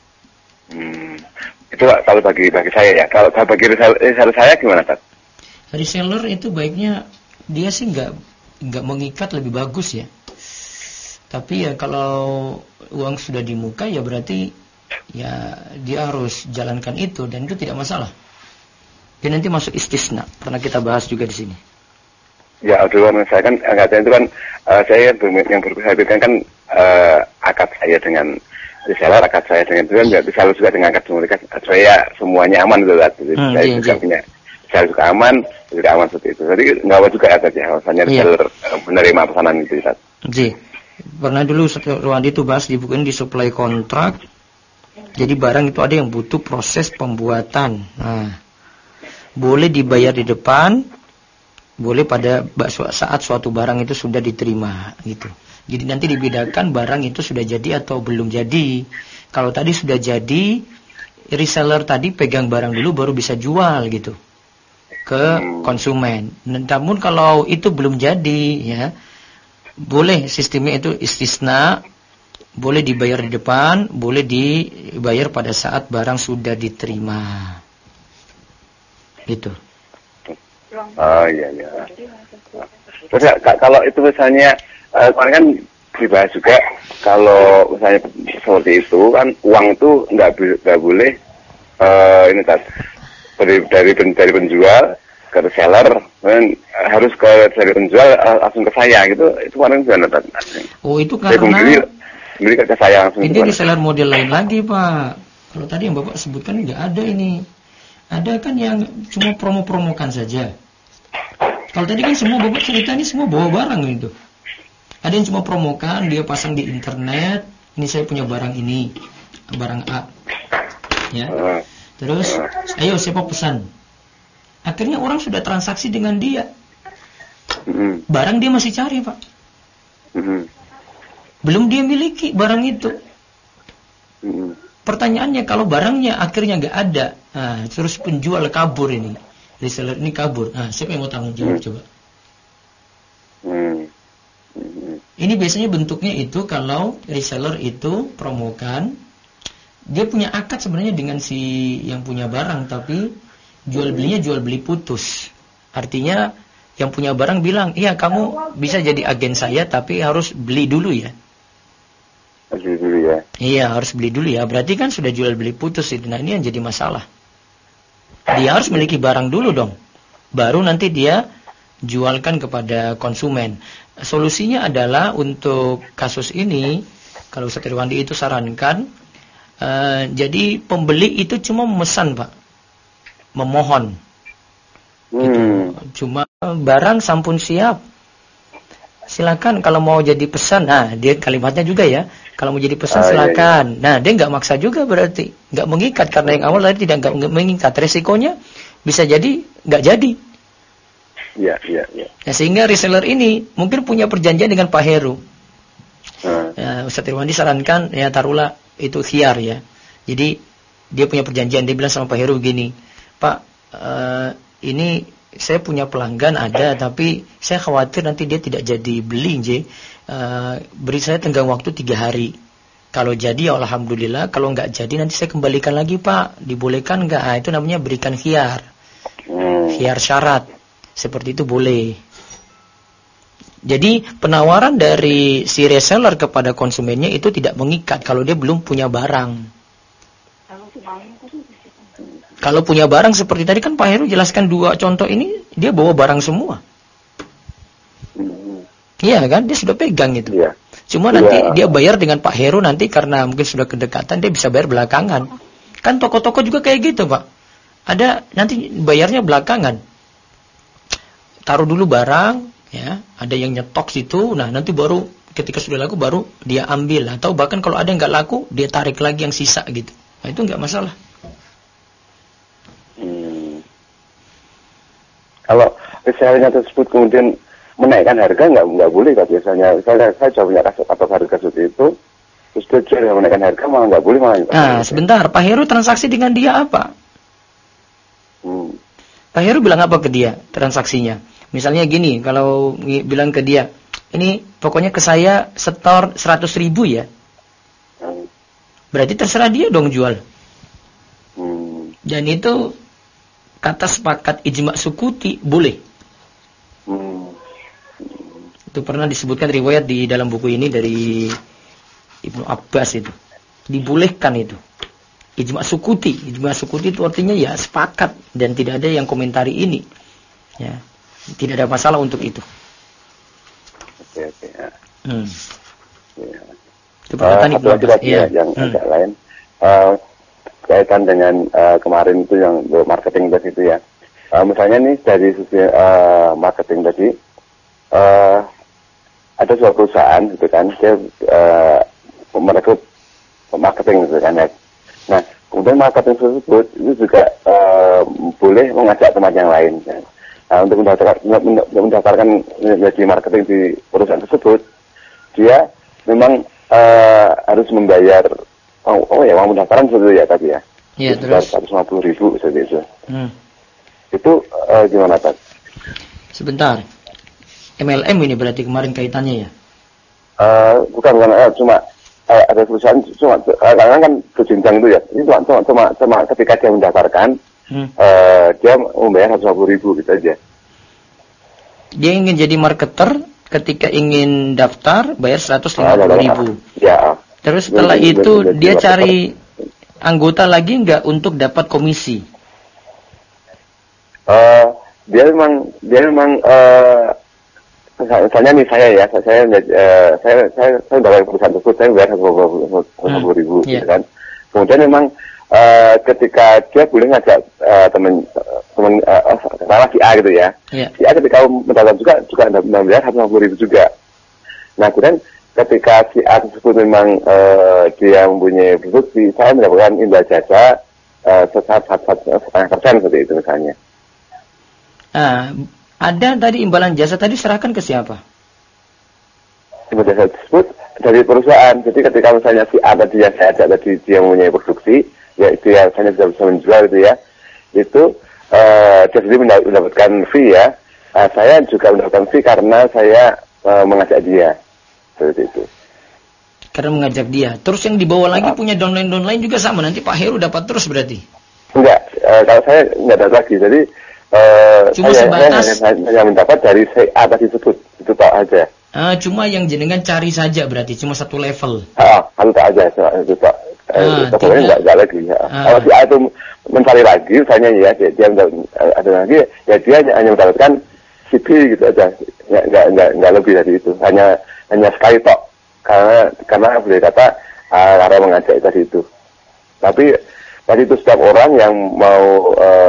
Itu kalau bagi saya ya. Kalau bagi reseller saya gimana, Pak? Reseller itu baiknya dia sih nggak mengikat, lebih bagus ya. Tapi ya kalau uang sudah di muka ya berarti ya dia harus jalankan itu, dan itu tidak masalah. Dia nanti masuk istisna, pernah kita bahas juga di sini. Ya, dulu saya kan angkatan itu kan saya yang berkaitan kan akad saya dengan reseller, akad saya dengan itu kan bisa juga dengan akad mereka saya semuanya aman itu lah. Jadi saya juga punya saya juga aman, tidak aman seperti itu. Jadi nggak apa juga ya tadi, alasannya reseller menerima pesanan itu. Ji, pernah dulu Ruandi itu bahas di buku ini, di supply kontrak. Jadi barang itu ada yang butuh proses pembuatan. Nah, boleh dibayar di depan, boleh pada saat suatu barang itu sudah diterima gitu. Jadi nanti dibedakan barang itu sudah jadi atau belum jadi. Kalau tadi sudah jadi, reseller tadi pegang barang dulu baru bisa jual gitu ke konsumen. Namun kalau itu belum jadi ya, boleh sistemnya itu istisna, boleh dibayar di depan, boleh dibayar pada saat barang sudah diterima. Gitu. Oh iya. Terus kalau itu misalnya kemarin kan dibahas juga, kalau misalnya seperti itu kan uang itu nggak boleh ini dari penjual ke reseller, dan harus dari penjual langsung ke saya gitu. Itu kemarin gimana Tad? Oh itu karena sendiri ke saya langsung. Ini reseller model lain lagi Pak. Kalau tadi yang Bapak sebutkan nggak ada ini. Ada kan yang cuma promo-promokan saja. Kalau tadi kan semua Bapak cerita ini semua bawa barang itu. Ada yang cuma promokan, dia pasang di internet, ini saya punya barang ini, barang A. Ya. Terus, ayo siapa pesan. Akhirnya orang sudah transaksi dengan dia. Barang dia masih cari, Pak. Belum dia miliki barang itu. Pertanyaannya, kalau barangnya akhirnya nggak ada, terus penjual kabur ini, reseller ini kabur, siapa yang mau tanggung jawab coba? Ini biasanya bentuknya itu kalau reseller itu promokan, dia punya akad sebenarnya dengan si yang punya barang, tapi jual belinya jual beli putus. Artinya yang punya barang bilang, iya kamu bisa jadi agen saya, tapi harus beli dulu ya. Beli dulu ya. Iya harus beli dulu ya. Berarti kan sudah jual beli putus itu. Nah ini yang jadi masalah. Dia harus memiliki barang dulu dong, baru nanti dia jualkan kepada konsumen. Solusinya adalah untuk kasus ini, kalau Ustaz Irwandi itu sarankan, jadi pembeli itu cuma memesan Pak, memohon. Gitu. Cuma barang sampun siap, silakan kalau mau jadi pesan. Nah dia kalimatnya juga ya, kalau mau jadi pesan silakan. Iya. Nah dia nggak maksa juga, berarti nggak mengikat, karena yang awal tadi tidak nggak mengikat. Resikonya bisa jadi nggak jadi. Iya. Ya, sehingga reseller ini mungkin punya perjanjian dengan Pak Heru. Ya, Ustaz Irwandi sarankan ya taruhlah itu khiyar ya. Jadi dia punya perjanjian, dia bilang sama Pak Heru gini, Pak ini saya punya pelanggan ada, tapi saya khawatir nanti dia tidak jadi beli, beri saya tenggang waktu 3 hari. Kalau jadi ya alhamdulillah, kalau nggak jadi nanti saya kembalikan lagi Pak, dibolehkan nggak? Itu namanya berikan khiyar, khiyar syarat, seperti itu boleh. Jadi penawaran dari si reseller kepada konsumennya itu tidak mengikat kalau dia belum punya barang. Kalau punya barang seperti tadi kan Pak Heru jelaskan 2 contoh ini, dia bawa barang semua. Iya kan, dia sudah pegang itu. Iya. Cuma nanti dia bayar dengan Pak Heru nanti karena mungkin sudah kedekatan, dia bisa bayar belakangan. Kan toko-toko juga kayak gitu Pak. Ada nanti bayarnya belakangan. Taruh dulu barang, ya, ada yang nyetok situ, nah nanti baru ketika sudah laku baru dia ambil, atau bahkan kalau ada yang nggak laku dia tarik lagi yang sisa gitu. Nah itu nggak masalah. Kalau resellernya tersebut kemudian menaikkan harga nggak boleh kan biasanya. Saya coba punya patok harga seperti itu, terus dia jual menaikkan harga malah nggak boleh malah. Nah, sebentar, Pak Heru transaksi dengan dia apa? Pak Heru bilang apa ke dia transaksinya? Misalnya gini, kalau bilang ke dia, ini pokoknya ke saya setor 100.000 ya. Berarti terserah dia dong jual. Dan itu kata sepakat ijma sukuti boleh. Itu pernah disebutkan riwayat di dalam buku ini dari Ibnu Abbas itu. Dibolehkan itu. Ijma sukuti. Ijma sukuti itu artinya ya sepakat dan tidak ada yang komentari ini. Ya. Tidak ada masalah untuk itu. Oke. Ya. Ya. Itu perkataan Ibnu Abbas. Ya. Yang agak lain. Kaitan dengan kemarin itu yang marketing tadi itu ya. Misalnya nih dari sisi marketing tadi, ada sebuah perusahaan gitu kan, dia merekrut marketing gitu kan. Nah, kemudian marketing tersebut itu juga boleh mengajak teman yang lain. Ya. Nah, untuk mendaftarkan menjadi marketing di perusahaan tersebut, dia memang harus membayar uang pendaftaran seperti itu ya tadi ya. Iya, terus 150.000 seperti itu. Itu gimana Pak? Sebentar. MLM ini berarti kemarin kaitannya ya? Bukan cuma ada perusahaan cuma karena kan berjenjang itu ya. Ini cuma ketika dia mendaftarkan dia membayar 150.000 gitu aja. Dia ingin jadi marketer, ketika ingin daftar bayar 150.000. Ya. Terus setelah itu dia cari anggota lagi nggak untuk dapat komisi? Dia memang misalnya nih saya dari perusahaan tersebut saya bayar 150.000 gitu kan. Kemudian memang ketika dia boleh ngajak teman si A gitu ya. Si A ketika mendaftar juga membayar 150.000 juga. Nah kemudian ketika si A tersebut memang dia mempunyai produksi, saya mendapatkan imbal jasa 1,5% seperti itu misalnya. Ada tadi imbalan jasa tadi serahkan ke siapa? Imbal jasa tersebut dari perusahaan. Jadi ketika misalnya si A tadi yang saya ajak tadi dia mempunyai produksi, ya itu ya saya bisa menjual itu ya, itu dia sendiri mendapatkan fee ya. Saya juga mendapatkan fee karena saya mengajak dia. Seperti itu. Karena mengajak dia. Terus yang dibawa lagi punya downline juga sama. Nanti Pak Heru dapat terus berarti? Enggak. Kalau saya enggak dapat lagi. Jadi cuma sebatas saya mendapat dari A tadi tersebut. Itu tak aja. Cuma yang jenengan cari saja berarti. Cuma satu level. Itu tak aja. Itu tak. Pokoknya enggak lagi. Kalau si A itu mencari lagi, misalnya ya dia ada lagi, ya dia hanya mendapatkan CP gitu aja. Enggak lebih dari itu. Hanya sekali tok, karena boleh kata karena mengajak tadi itu. Tapi tadi itu setiap orang yang mau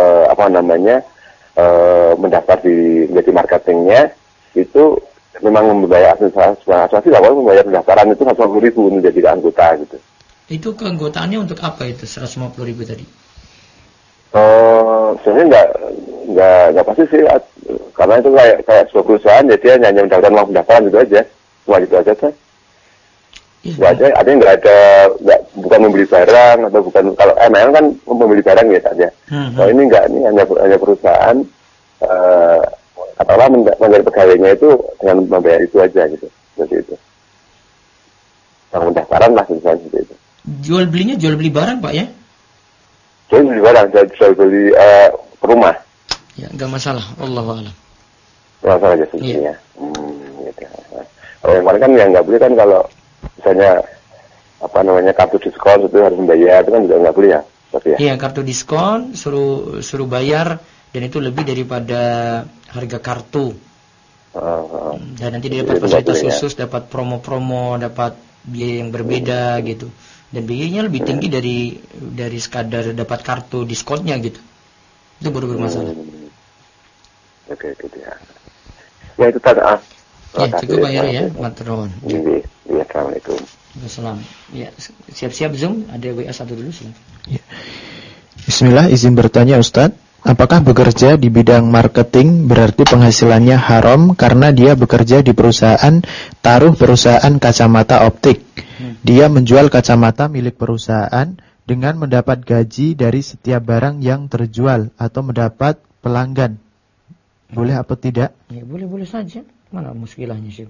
mendaftar menjadi marketingnya itu memang membayar asuransi awal membayar pendaftaran itu 150.000 untuk jadi anggota gitu. Itu keanggotaannya untuk apa itu 150.000 tadi? Sebenarnya enggak pasti sih, karena itu kayak sebuah perusahaan jadi hanya mendaftarkan uang pendaftaran gitu aja. Cuma gitu aja kan? Nggak ada, artinya bukan membeli barang atau bukan, kalau ML kan membeli barang ya saja. Kalau ini enggak, ini hanya perusahaan katakanlah menjadi pegawainya itu dengan membayar itu aja gitu, seperti itu. Yang pendaftaran lah misalnya seperti itu. Jual beli barang Pak ya? Jual beli barang, jual beli rumah. Ya enggak masalah, Allahu a'lam. Masalah aja sebenarnya. Gitu. Kalau yang kemarin kan yang nggak boleh kan kalau misalnya kartu diskon itu harus membayar, itu kan juga nggak boleh ya, tapi ya. Iya, kartu diskon suruh bayar dan itu lebih daripada harga kartu. Dan nanti dia dapat fasilitas khusus, dapat promo-promo, dapat biaya yang berbeda gitu. Dan biayanya lebih tinggi dari sekadar dapat kartu diskonnya gitu. Itu baru bermasalah. Oke, gitu ya. Ya itu tadi. Ya, cukup Pak Heru ya, matur nuwun. Iya, assalamualaikum. Wassalam. Ya, siap-siap Zoom, ada WA 1 dulu silakan. Ya. Bismillah, izin bertanya Ustaz. apakah bekerja di bidang marketing berarti penghasilannya haram karena dia bekerja di perusahaan, taruh perusahaan kacamata optik. Dia menjual kacamata milik perusahaan dengan mendapat gaji dari setiap barang yang terjual atau mendapat pelanggan. Boleh apa tidak? Ya, boleh-boleh saja. Mana muskilahnya situ?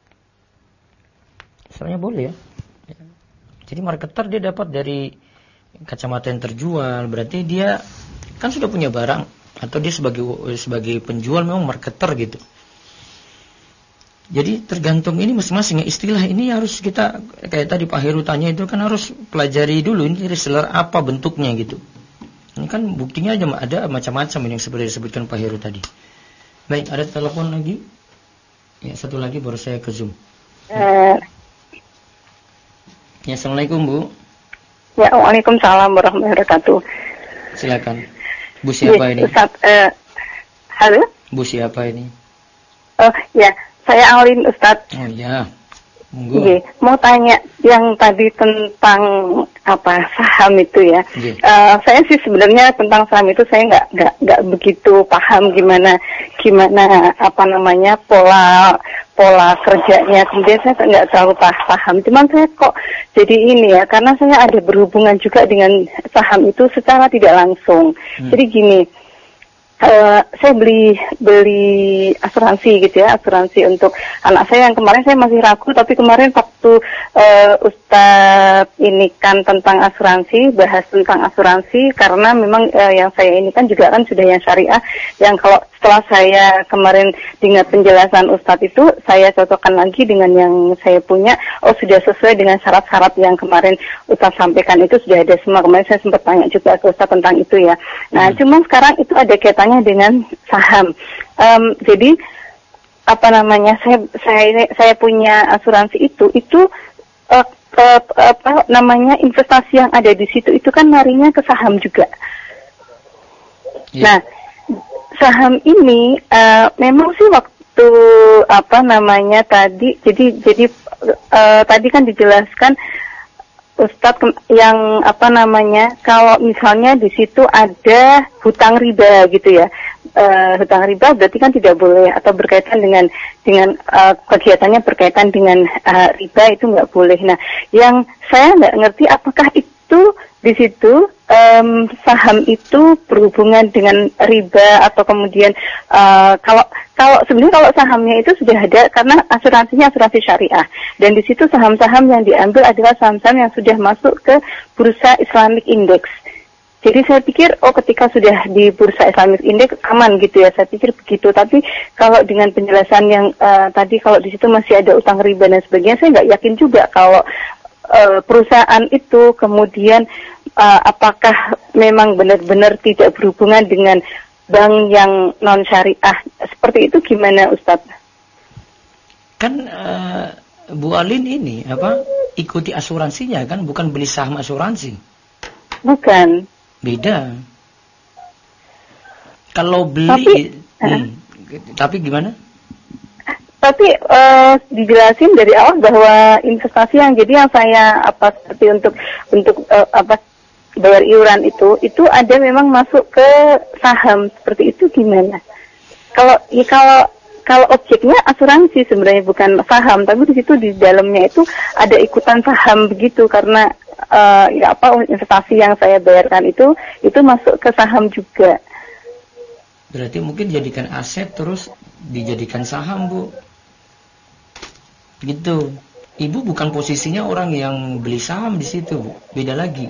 Soalnya boleh ya. Jadi marketer dia dapat dari kacamata yang terjual, berarti dia kan sudah punya barang, atau dia sebagai penjual memang marketer gitu. Jadi tergantung ini masing-masing ya, istilah ini harus kita, kayak tadi Pak Heru tanya itu kan harus pelajari dulu ini reseller apa bentuknya gitu. Ini kan buktinya aja ada macam-macam yang seperti disebutkan Pak Heru tadi. Baik, ada telepon lagi? Ya, satu lagi baru saya ke Zoom. Ya, Assalamualaikum Bu. Ya, waalaikumsalam warahmatullahi wabarakatuh. Silakan. Bu siapa ini? Ustaz, halo? Bu siapa ini? Oh ya, saya Alin Ustaz. Oh ya, monggo. Iya, mau tanya yang tadi tentang apa saham itu ya. Saya sih sebenarnya tentang saham itu saya nggak begitu paham gimana apa namanya pola kerjanya. Kemudian saya nggak terlalu paham. Cuman saya kok jadi ini ya, karena saya ada berhubungan juga dengan saham itu secara tidak langsung. Jadi gini. Saya beli asuransi gitu ya, asuransi untuk anak saya yang kemarin saya masih ragu, tapi kemarin waktu Ustadz ini kan tentang asuransi, bahas tentang asuransi, karena memang yang saya ini kan juga kan sudah yang syariah, yang kalau setelah saya kemarin dengar penjelasan Ustadz itu, saya cocokkan lagi dengan yang saya punya, sudah sesuai dengan syarat-syarat yang kemarin Ustadz sampaikan itu sudah ada semua. Kemarin saya sempat tanya juga ke Ustadz tentang itu ya. Nah, cuma sekarang itu ada kaitannya dengan saham. Jadi apa namanya, saya punya asuransi itu apa namanya, investasi yang ada di situ itu kan larinya ke saham juga. Nah, saham ini memang sih waktu apa namanya tadi, jadi tadi kan dijelaskan Ustadz yang apa namanya, kalau misalnya di situ ada hutang riba gitu ya, hutang riba berarti kan tidak boleh, atau berkaitan dengan kegiatannya berkaitan dengan riba itu nggak boleh. Nah, yang saya nggak ngerti apakah itu di situ saham itu berhubungan dengan riba, atau kemudian kalau sebenarnya kalau sahamnya itu sudah ada karena asuransinya asuransi syariah, dan di situ saham-saham yang diambil adalah saham-saham yang sudah masuk ke bursa Islamic Index. Jadi saya pikir ketika sudah di bursa Islamic Index aman gitu ya, saya pikir begitu. Tapi kalau dengan penjelasan yang tadi kalau di situ masih ada utang riba dan sebagainya, saya nggak yakin juga kalau perusahaan itu kemudian apakah memang benar-benar tidak berhubungan dengan bank yang non syariah. Seperti itu gimana Ustadz? Kan Bu Alin ini apa ikuti asuransinya kan, bukan beli saham asuransi. Bukan. Beda. Kalau beli tapi gimana? Tapi dijelasin dari awal bahwa investasi yang jadi yang saya seperti untuk bayar iuran itu ada memang masuk ke saham, seperti itu gimana? Kalau objeknya asuransi sebenarnya bukan saham, tapi di situ di dalamnya itu ada ikutan saham begitu, karena investasi yang saya bayarkan itu masuk ke saham juga. Berarti mungkin jadikan aset terus dijadikan saham, Bu. Gitu. Ibu bukan posisinya orang yang beli saham di situ, Bu. Beda lagi.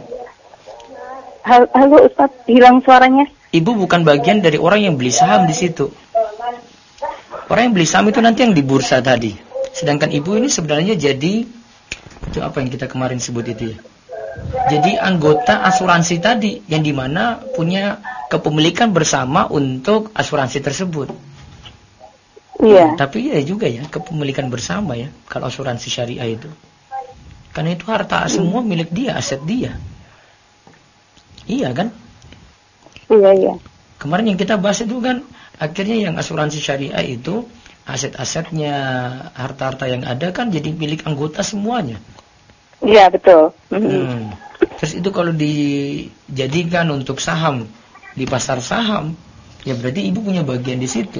Halo Ustadz, hilang suaranya. Ibu bukan bagian dari orang yang beli saham di situ. Orang yang beli saham itu nanti yang di bursa tadi. Sedangkan ibu ini sebenarnya jadi itu apa yang kita kemarin sebut itu ya. Jadi anggota asuransi tadi yang dimana punya kepemilikan bersama untuk asuransi tersebut. Iya. Tapi ya juga ya kepemilikan bersama ya kalau asuransi syariah itu. Karena itu harta semua milik dia, aset dia. Iya kan? Iya. Kemarin yang kita bahas itu kan akhirnya yang asuransi syariah itu aset-asetnya, harta-harta yang ada kan jadi milik anggota semuanya. Iya, betul. Terus itu kalau dijadikan untuk saham, di pasar saham, ya berarti ibu punya bagian di situ.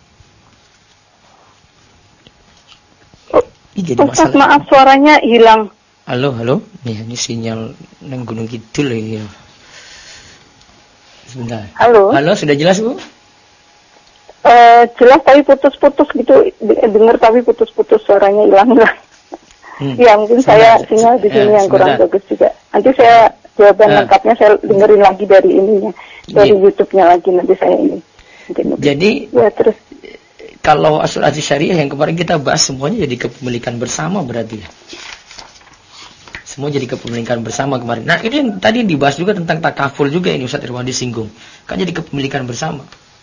Ini jadi Ustaz, masalah. maaf suaranya hilang. Halo, halo. Nih, ini sinyal nang Gunung Kidul ini ya. Sebentar. Halo. Halo, sudah jelas, Bu? Jelas tapi putus-putus gitu, dengar tapi putus-putus, suaranya hilang. Ya mungkin saya sinyal di sini yang kurang bagus juga. Nanti saya jawaban lengkapnya saya dengerin lagi dari ininya, dari YouTube-nya lagi nanti saya ini. Jadi ya terus. Kalau asuransi syariah yang kemarin kita bahas semuanya jadi kepemilikan bersama berarti ya. Semua jadi kepemilikan bersama kemarin. Nah ini yang tadi dibahas juga tentang takaful juga ini Ustaz Irwan disinggung. Kan jadi kepemilikan bersama.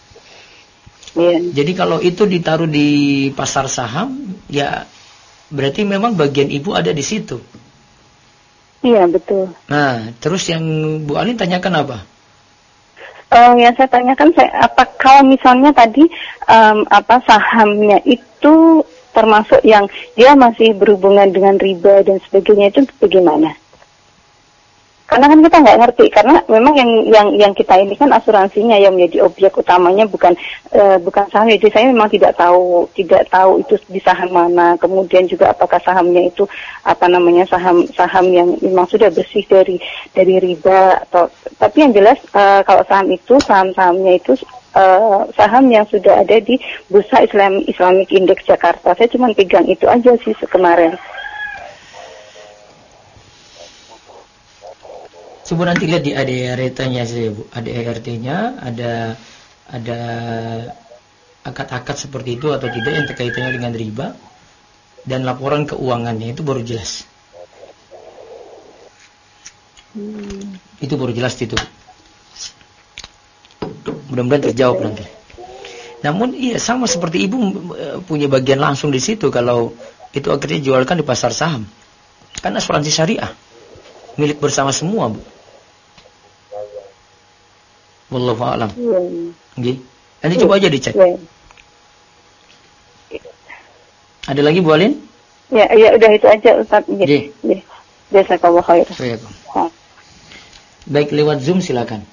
Jadi kalau itu ditaruh di pasar saham, ya berarti memang bagian ibu ada di situ. Iya betul. Nah terus yang Bu Alin tanyakan apa? Yang saya tanyakan, kalau misalnya tadi sahamnya itu termasuk yang dia masih berhubungan dengan riba dan sebagainya, itu bagaimana? Karena kan kita nggak ngerti, karena memang yang kita ini kan asuransinya yang menjadi objek utamanya bukan saham. Jadi saya memang tidak tahu itu di saham mana. Kemudian juga apakah sahamnya itu saham yang memang sudah bersih dari riba atau. Tapi yang jelas kalau saham-sahamnya itu saham yang sudah ada di Bursa Islamic Index Jakarta. Saya cuma pegang itu aja sih kemarin. Coba nanti lihat di ADRT-nya saja, Bu. ADRT-nya ada akad-akad seperti itu atau tidak yang terkaitannya dengan riba, dan laporan keuangannya itu baru jelas. Itu baru jelas itu. Mudah-mudahan terjawab nanti. Namun iya sama seperti ibu punya bagian langsung di situ kalau itu akhirnya jualkan di pasar saham. Kan asuransi syariah milik bersama semua, Bu. Wallahu a'lam. Nggih. Nanti coba aja dicek. Ada lagi Bu Alin? Ya udah itu aja Ustaz. Nggih. Jazakallahu khair. Baik, lewat Zoom silakan.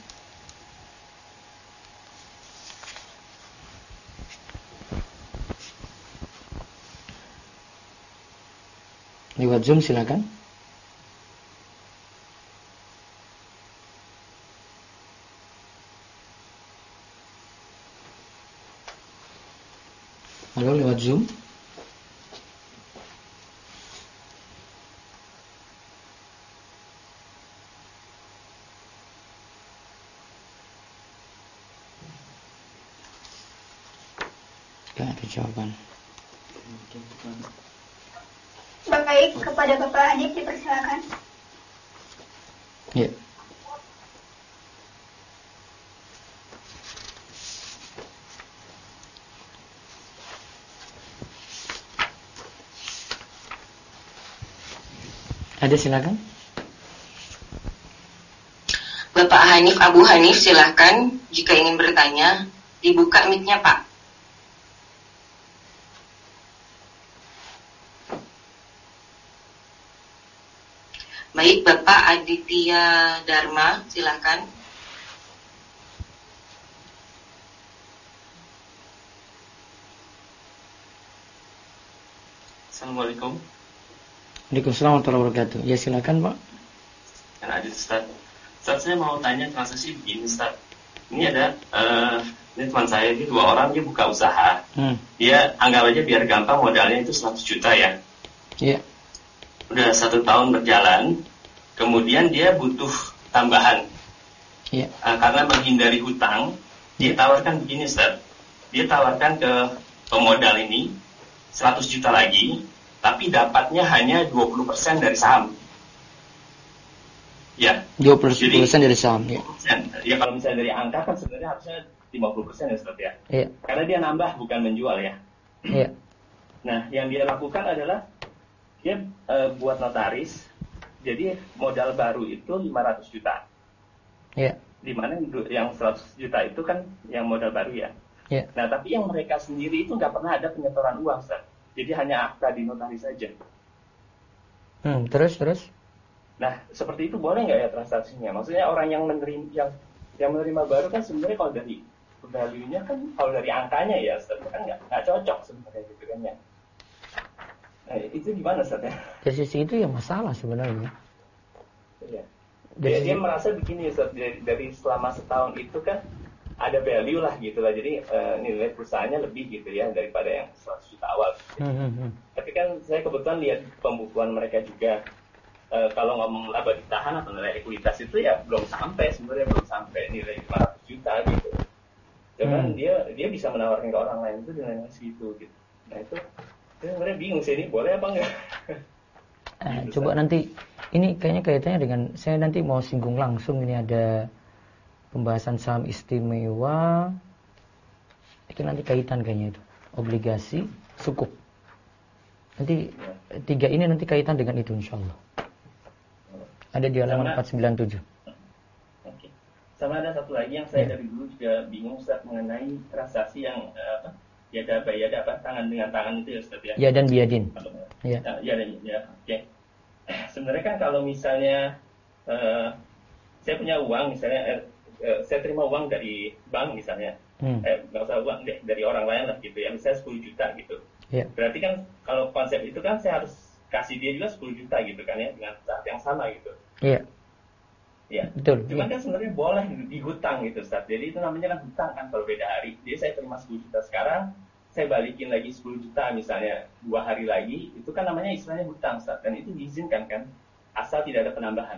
Lewat Zoom silakan. Halo, lewat Zoom. Gak ada jawaban. Baik, kepada Bapak Hanif dipersilakan. Ya. Ada silakan. Bapak Hanif, Abu Hanif silakan jika ingin bertanya, dibuka mic-nya Pak. Baik, Bapak Aditya Dharma silakan. Assalamualaikum. Waalaikumsalam warahmatullahi wabarakatuh. Ya silakan Pak. Adit Ustaz. Ustaz, saya mau tanya transaksi begini Ustaz. Ini ada ini teman saya, ini 2 orang dia buka usaha. Dia anggap aja biar gampang modalnya itu 100 juta ya. Iya. Udah 1 tahun berjalan, kemudian dia butuh tambahan. Iya. Karena menghindari hutang, dia tawarkan begini Ustaz. Dia tawarkan ke pemodal ini 100 juta lagi, tapi dapatnya hanya 20% dari saham. Ya. 20% dari saham. Ya. Ya kalau misalnya dari angka kan sebenarnya harusnya 50% ya Ustaz ya. Iya. Karena dia nambah bukan menjual ya. Iya. Nah yang dia lakukan adalah dia buat notaris. Jadi modal baru itu 500 juta. Iya. Dimana yang 100 juta itu kan yang modal baru ya. Iya. Nah tapi yang mereka sendiri itu nggak pernah ada penyetoran uang Ustaz. Jadi hanya akta di notaris saja. Terus? Nah seperti itu boleh nggak ya transaksinya? Maksudnya orang yang menerima, yang yang menerima baru kan sebenarnya kalau dari value-nya kan, kalau dari angkanya ya Ustaz, kan nggak cocok sebenarnya gitu kan ya. Nah, itu gimana Ustaz ya? Dari sisi itu ya masalah sebenarnya. Iya. Dia merasa begini Ustaz, dari selama setahun itu kan ada value lah gitu lah, jadi nilai perusahaannya lebih gitu ya daripada yang 100 juta awal. Tapi kan saya kebetulan lihat pembukuan mereka juga, kalau ngomong laba ditahan atau nilai ekuitas itu ya belum sampai nilai 500 juta gitu. Cuman dia bisa menawarkan ke orang lain itu dengan segitu gitu. Nah itu sebenarnya bingung sih, ini boleh apa enggak? Coba nanti, ini kayaknya kaitannya dengan, saya nanti mau singgung langsung, ini ada pembahasan saham istimewa, itu nanti kaitan kayaknya itu, obligasi, sukuk. Nanti 3 ini nanti kaitan dengan itu insyaallah. Ada di halaman 497. Oke. Sama ada satu lagi yang saya dari dulu juga bingung Ustaz mengenai transaksi yang yada tangan dengan tangan itu ya Ustaz ya. Ya dan biadin. Ya dan ya. Oke. Sebenarnya kan kalau misalnya saya punya uang misalnya, saya terima uang dari bank misalnya, nggak usah uang deh, dari orang lain lah gitu ya, misalnya 10 juta gitu. Yeah. Berarti kan kalau konsep itu kan saya harus kasih dia juga 10 juta gitu kan ya, dengan saat yang sama gitu. Iya. Iya. Betul. Cuman kan sebenarnya boleh dihutang gitu Ustaz. Jadi itu namanya kan hutang kan kalau beda hari. Jadi saya terima 10 juta sekarang, saya balikin lagi 10 juta misalnya 2 hari lagi, itu kan namanya istilahnya hutang Ustaz. Dan itu diizinkan kan, asal tidak ada penambahan.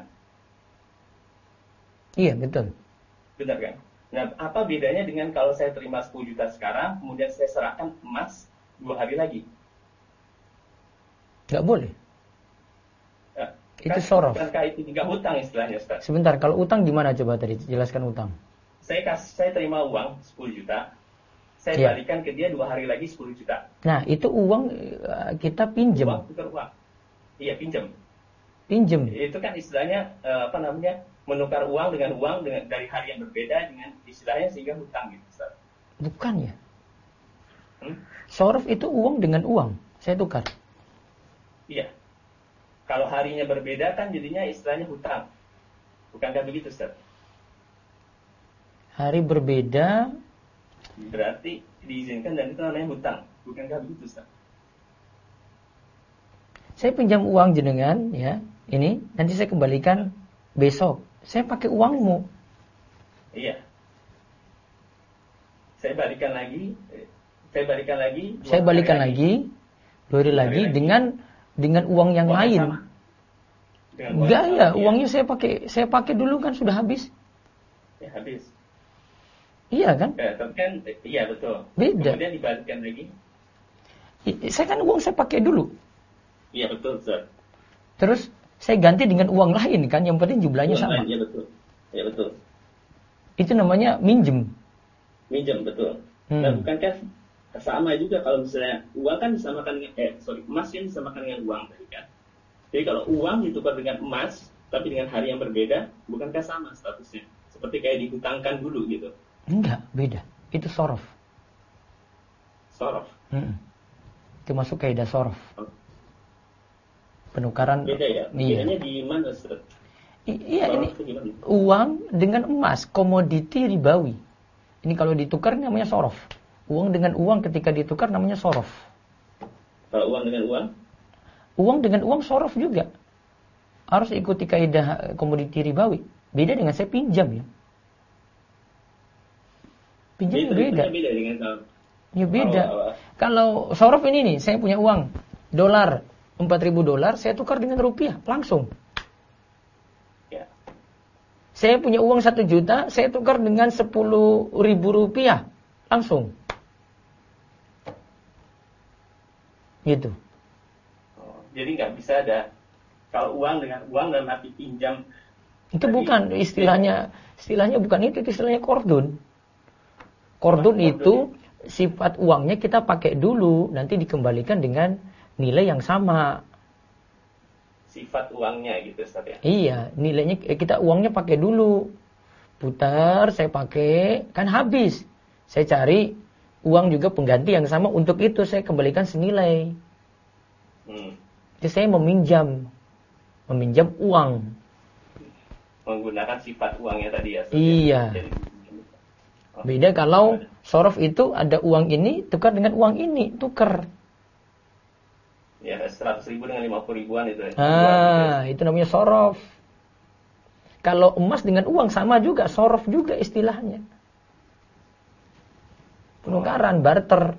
Iya, betul. Benar kan? Nah, apa bedanya dengan kalau saya terima 10 juta sekarang, kemudian saya serahkan emas 2 hari lagi? Nggak boleh. Nah, itu sorof. Bukankah itu juga hutang istilahnya Ustaz? Sebentar, kalau utang gimana coba tadi? Jelaskan utang. Saya terima uang 10 juta, saya balikan ke dia 2 hari lagi 10 juta. Nah, itu uang kita pinjem. Uang tukar uang. Iya, pinjem. Itu kan istilahnya menukar uang dengan dari hari yang berbeda dengan istilahnya sehingga hutang gitu Ustaz. Bukan ya. Sorof itu uang dengan uang, saya tukar. Iya. Kalau harinya berbeda kan jadinya istilahnya hutang. Bukankah begitu Ustaz? Hari berbeda berarti diizinkan dan itu namanya hutang. Bukankah begitu Ustaz? Saya pinjam uang jenengan ya, ini nanti saya kembalikan besok. Saya pakai uangmu. Iya. Saya balikan lagi 2 hari lagi dengan uang yang uang lain. Enggak ya, uangnya saya pakai dulu kan sudah habis. Ya, habis. Iya kan? Ya, tapi kan iya betul. Beda. Kemudian dibalikkan lagi. Saya kan uang saya pakai dulu. Iya betul, Ustaz. Terus saya ganti dengan uang lain kan, yang penting jumlahnya sama. Iya betul. Iya betul. Itu namanya minjem. Minjem betul. Dan bukankah sama juga kalau misalnya uang kan disamakan dengan emas kan disamakan dengan uang tadi kan. Jadi kalau uang ditukar dengan emas tapi dengan hari yang berbeda, bukankah sama statusnya? Seperti kayak dihutangkan dulu gitu. Enggak, beda. Itu sorof. Sorof. Itu masuk kaidah sorof. Penukaran. Beda ya. Bedanya di mana, Ustaz? Iya, ini uang dengan emas, komoditi ribawi. Ini kalau ditukar namanya sorof. Uang dengan uang ketika ditukar namanya sorof. Kalau uang dengan uang? Uang dengan uang sorof juga. Harus ikuti kaidah komoditi ribawi. Beda dengan saya pinjam ya. Pinjam beda. Beda dengan ya beda. Kalau sorof ini nih, saya punya uang dolar, $4.000, saya tukar dengan rupiah langsung. Ya. Saya punya uang 1 juta, saya tukar dengan 10.000 rupiah langsung. Gitu. Jadi nggak bisa ada kalau uang dengan uang dalam arti pinjam. Itu bukan istilahnya bukan itu istilahnya kordon. Kordon itu sifat uangnya kita pakai dulu, nanti dikembalikan dengan nilai yang sama. Sifat uangnya gitu Ustaz ya? Iya, nilainya kita uangnya pakai dulu. Putar, saya pakai, kan habis. Saya cari uang juga pengganti yang sama, untuk itu saya kembalikan senilai. Jadi saya meminjam uang. menggunakan sifat uangnya tadi ya. Iya. Beda kalau sorof itu ada uang ini tukar dengan uang ini, tukar. Ya, 100.000 dengan 50.000-an itu ya. Itu namanya sorof. Kalau emas dengan uang sama juga, sorof juga istilahnya. Penukaran, barter.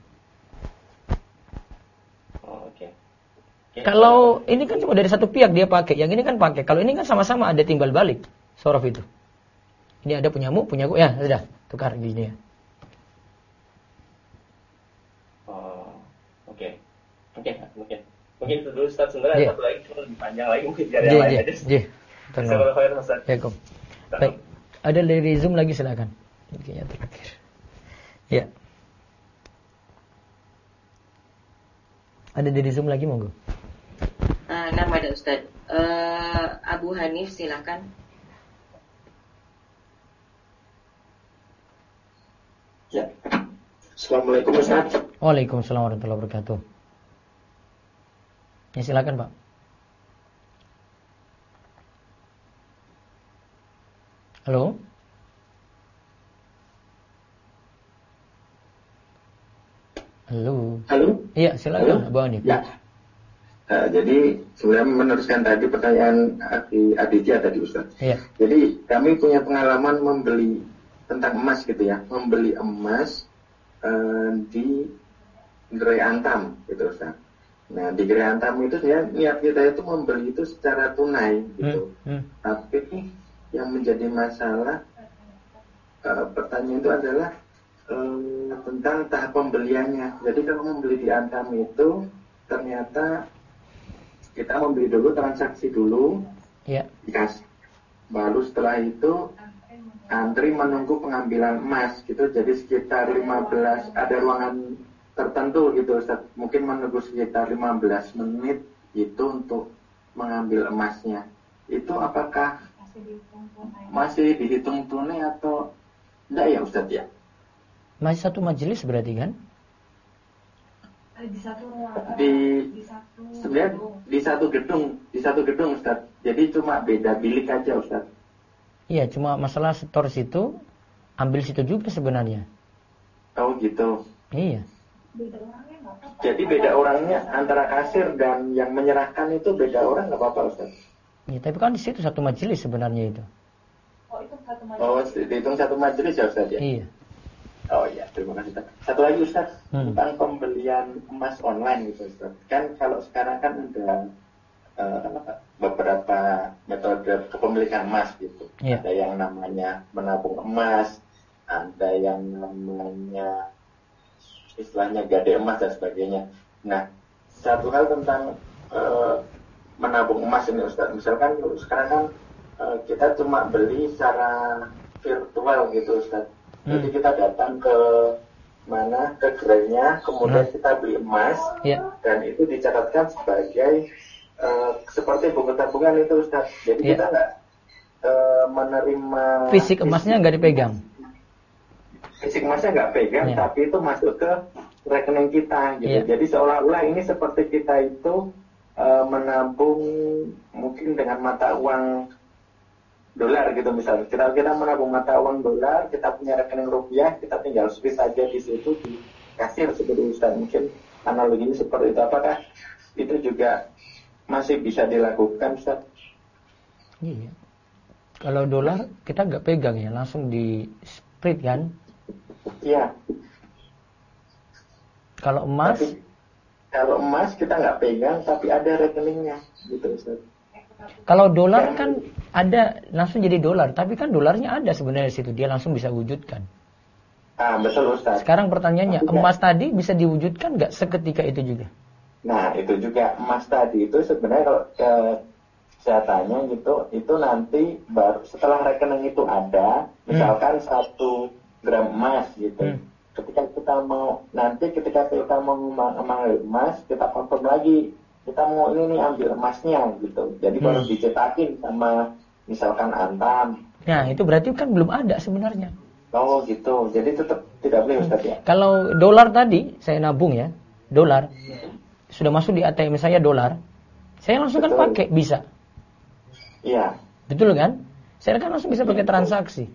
Oke. Kalau ini kan cuma dari satu pihak dia pakai, yang ini kan pakai. Kalau ini kan sama-sama ada timbal balik, sorof itu. Ini ada punyamu, punyaku, ya sudah, tukar gini ya. Mungkin itu dulu Ustaz, sebenarnya satu lagi cuma lebih panjang lagi mungkin dari yang lain aja. Baik, ada dari Zoom lagi silakan. Kayaknya terakhir. Ya. Ada dari Zoom lagi monggo. Nama ada Ustaz. Abu Hanif silakan. Ya. Assalamualaikum Ustaz. Waalaikumsalam warahmatullahi wabarakatuh. Ya silakan Pak. Halo. Halo. Halo. Iya silakan Abu Hanif. Ya. Jadi sebenarnya meneruskan tadi pertanyaan Aditya tadi Ustaz. Iya. Jadi kami punya pengalaman membeli tentang emas gitu ya, membeli emas di Gerai Antam gitu Ustaz. Nah di Gerai Antam itu niat kita itu membeli itu secara tunai gitu. Tapi yang menjadi masalah pertanyaan itu adalah tentang tahap pembeliannya. Jadi kalau membeli di Antam itu ternyata kita membeli dulu, transaksi dulu, dikasih. Baru setelah itu antri menunggu pengambilan emas gitu. Jadi sekitar 15 ada ruangan tertentu gitu Ustaz. Mungkin menunggu sekitar 15 menit itu untuk mengambil emasnya. Itu apakah masih dihitung tunai atau enggak ya Ustaz ya? Masih satu majelis berarti kan? Sebenarnya di satu gedung Ustaz. Jadi cuma beda bilik aja Ustaz. Iya, cuma masalah setor situ, ambil situ juga sebenarnya. Oh gitu. Iya. Jadi beda orangnya antara kasir dan yang menyerahkan itu beda orang nggak apa-apa Ustaz? Iya, tapi kan di situ satu majelis sebenarnya itu. Oh, dihitung satu majelis ya Ustaz ya? Iya. Oh iya, terima kasih Ustaz. Satu lagi Ustaz, tentang pembelian emas online gitu Ustaz. Kan kalau sekarang kan ada beberapa metode kepemilikan emas gitu. Yeah. Ada yang namanya menabung emas, ada yang namanya istilahnya gade emas dan sebagainya. Nah, satu hal tentang menabung emas ini Ustaz. Misalkan sekarang kan kita cuma beli secara virtual gitu Ustaz. Jadi kita datang ke mana, ke gerainya, kemudian kita beli emas, dan itu dicatatkan sebagai seperti buku tabungan itu Ustaz. Jadi kita nggak menerima fisik emasnya nggak dipegang. Fisik emasnya nggak pegang, tapi itu masuk ke rekening kita gitu. Jadi seolah-olah ini seperti kita itu menabung mungkin dengan mata uang dolar gitu misalnya. Kita menabung mata uang dolar, kita punya rekening rupiah, kita tinggal swipe aja di situ di kasir seperti Ustaz. Mungkin analoginya seperti itu. Apakah itu juga masih bisa dilakukan Ustaz? Iya. Kalau dolar kita nggak pegang ya, langsung di split kan? Iya. Kalau emas? Kalau emas kita nggak pegang, tapi ada rekeningnya gitu Ustaz. Kalau dolar kan ada langsung jadi dolar, tapi kan dolarnya ada sebenarnya di situ, dia langsung bisa wujudkan. Betul Ustaz. Sekarang pertanyaannya, emas tadi bisa diwujudkan nggak seketika itu juga? Nah itu juga emas tadi itu sebenarnya kalau saya tanya gitu, itu nanti baru setelah rekening itu ada, misalkan 1 gram emas gitu. Ketika kita mau mengambil emas, kita confirm lagi, kita mau ini nih ambil emasnya gitu. Jadi baru dicetakin sama misalkan Antam. Nah itu berarti kan belum ada sebenarnya. Oh gitu, jadi tetap tidak boleh Ustaz ya? Kalau dolar tadi, saya nabung ya, dolar. Sudah masuk di ATM saya dolar, saya langsung kan pakai, bisa. Iya. Betul kan? Saya kan langsung bisa pakai transaksi.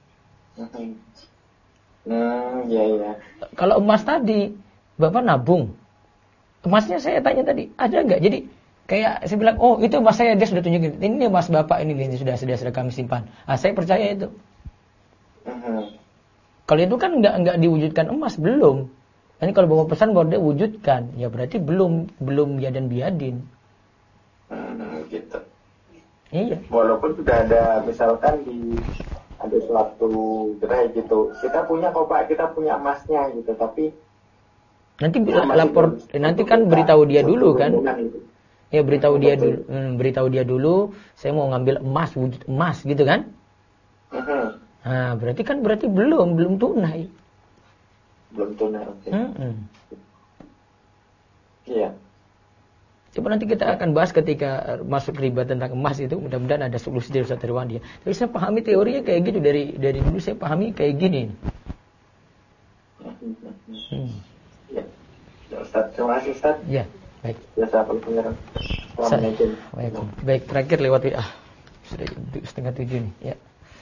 Iya. Kalau emas tadi, Bapak nabung. Emasnya saya tanya tadi, ada nggak? Jadi kayak saya bilang, oh itu emas saya, dia sudah tunjukin. Ini emas Bapak ini sudah kami simpan. Saya percaya itu. Kalau itu kan nggak diwujudkan emas, belum. Ini kalau Bapak pesan baru dia wujudkan, ya berarti belum yadan biadin. Gitu. Iya. Walaupun sudah ada misalkan ada suatu gerai gitu, kita punya kok Pak, kita punya emasnya gitu, tapi nanti nanti kan beritahu dia dulu kan. Ya beritahu dia dulu, saya mau ngambil emas, wujud emas gitu kan. Nah, berarti belum tunai. Belum tunai, oke. Iya. Coba nanti kita akan bahas ketika masuk riba tentang emas itu, mudah-mudahan ada solusi dari Ustaz Irwandi. Tapi saya pahami teorinya kayak gitu dari dulu saya pahami kayak gini. Ya. Ustaz, terima kasih Ustaz. Ya, baik. Biasa pendengar. Assalamualaikum. Baik, terakhir lewat WA. Sudah 6:30 nih, ya.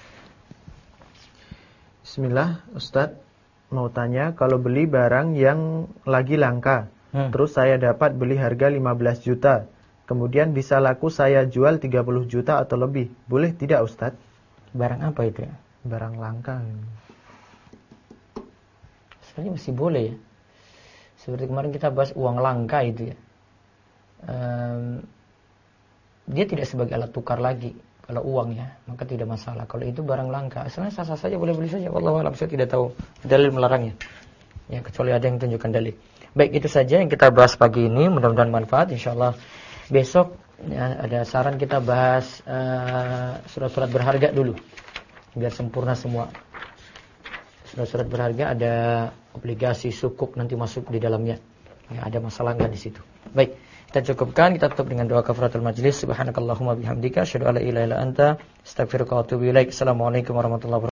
Bismillah, Ustaz mau tanya, kalau beli barang yang lagi langka, terus saya dapat beli harga 15 juta, kemudian bisa laku saya jual 30 juta atau lebih, boleh tidak Ustaz? Barang apa itu ya? Barang langka. Sebenarnya masih boleh ya. Seperti kemarin kita bahas uang langka itu ya. Dia tidak sebagai alat tukar lagi. Kalau uang ya, maka tidak masalah. Kalau itu barang langka, asalnya sah-sah saja, boleh beli saja. Wallahu a'lam, saya tidak tahu dalil melarangnya. Ya, kecuali ada yang tunjukkan dalil. Baik, itu saja yang kita bahas pagi ini. Mudah-mudahan manfaat. Insyaallah besok ya, ada saran kita bahas surat-surat berharga dulu, biar sempurna semua. Surat-surat berharga ada obligasi sukuk nanti masuk di dalamnya. Ya, ada masalah nggak di situ? Baik. Kita cukupkan, kita tutup dengan doa kafaratul majlis. Subhanakallahumma bihamdika asyhadu an la ilaha illa anta astaghfiruka wa atubu ilaik. Assalamualaikum warahmatullahi wabarakatuh.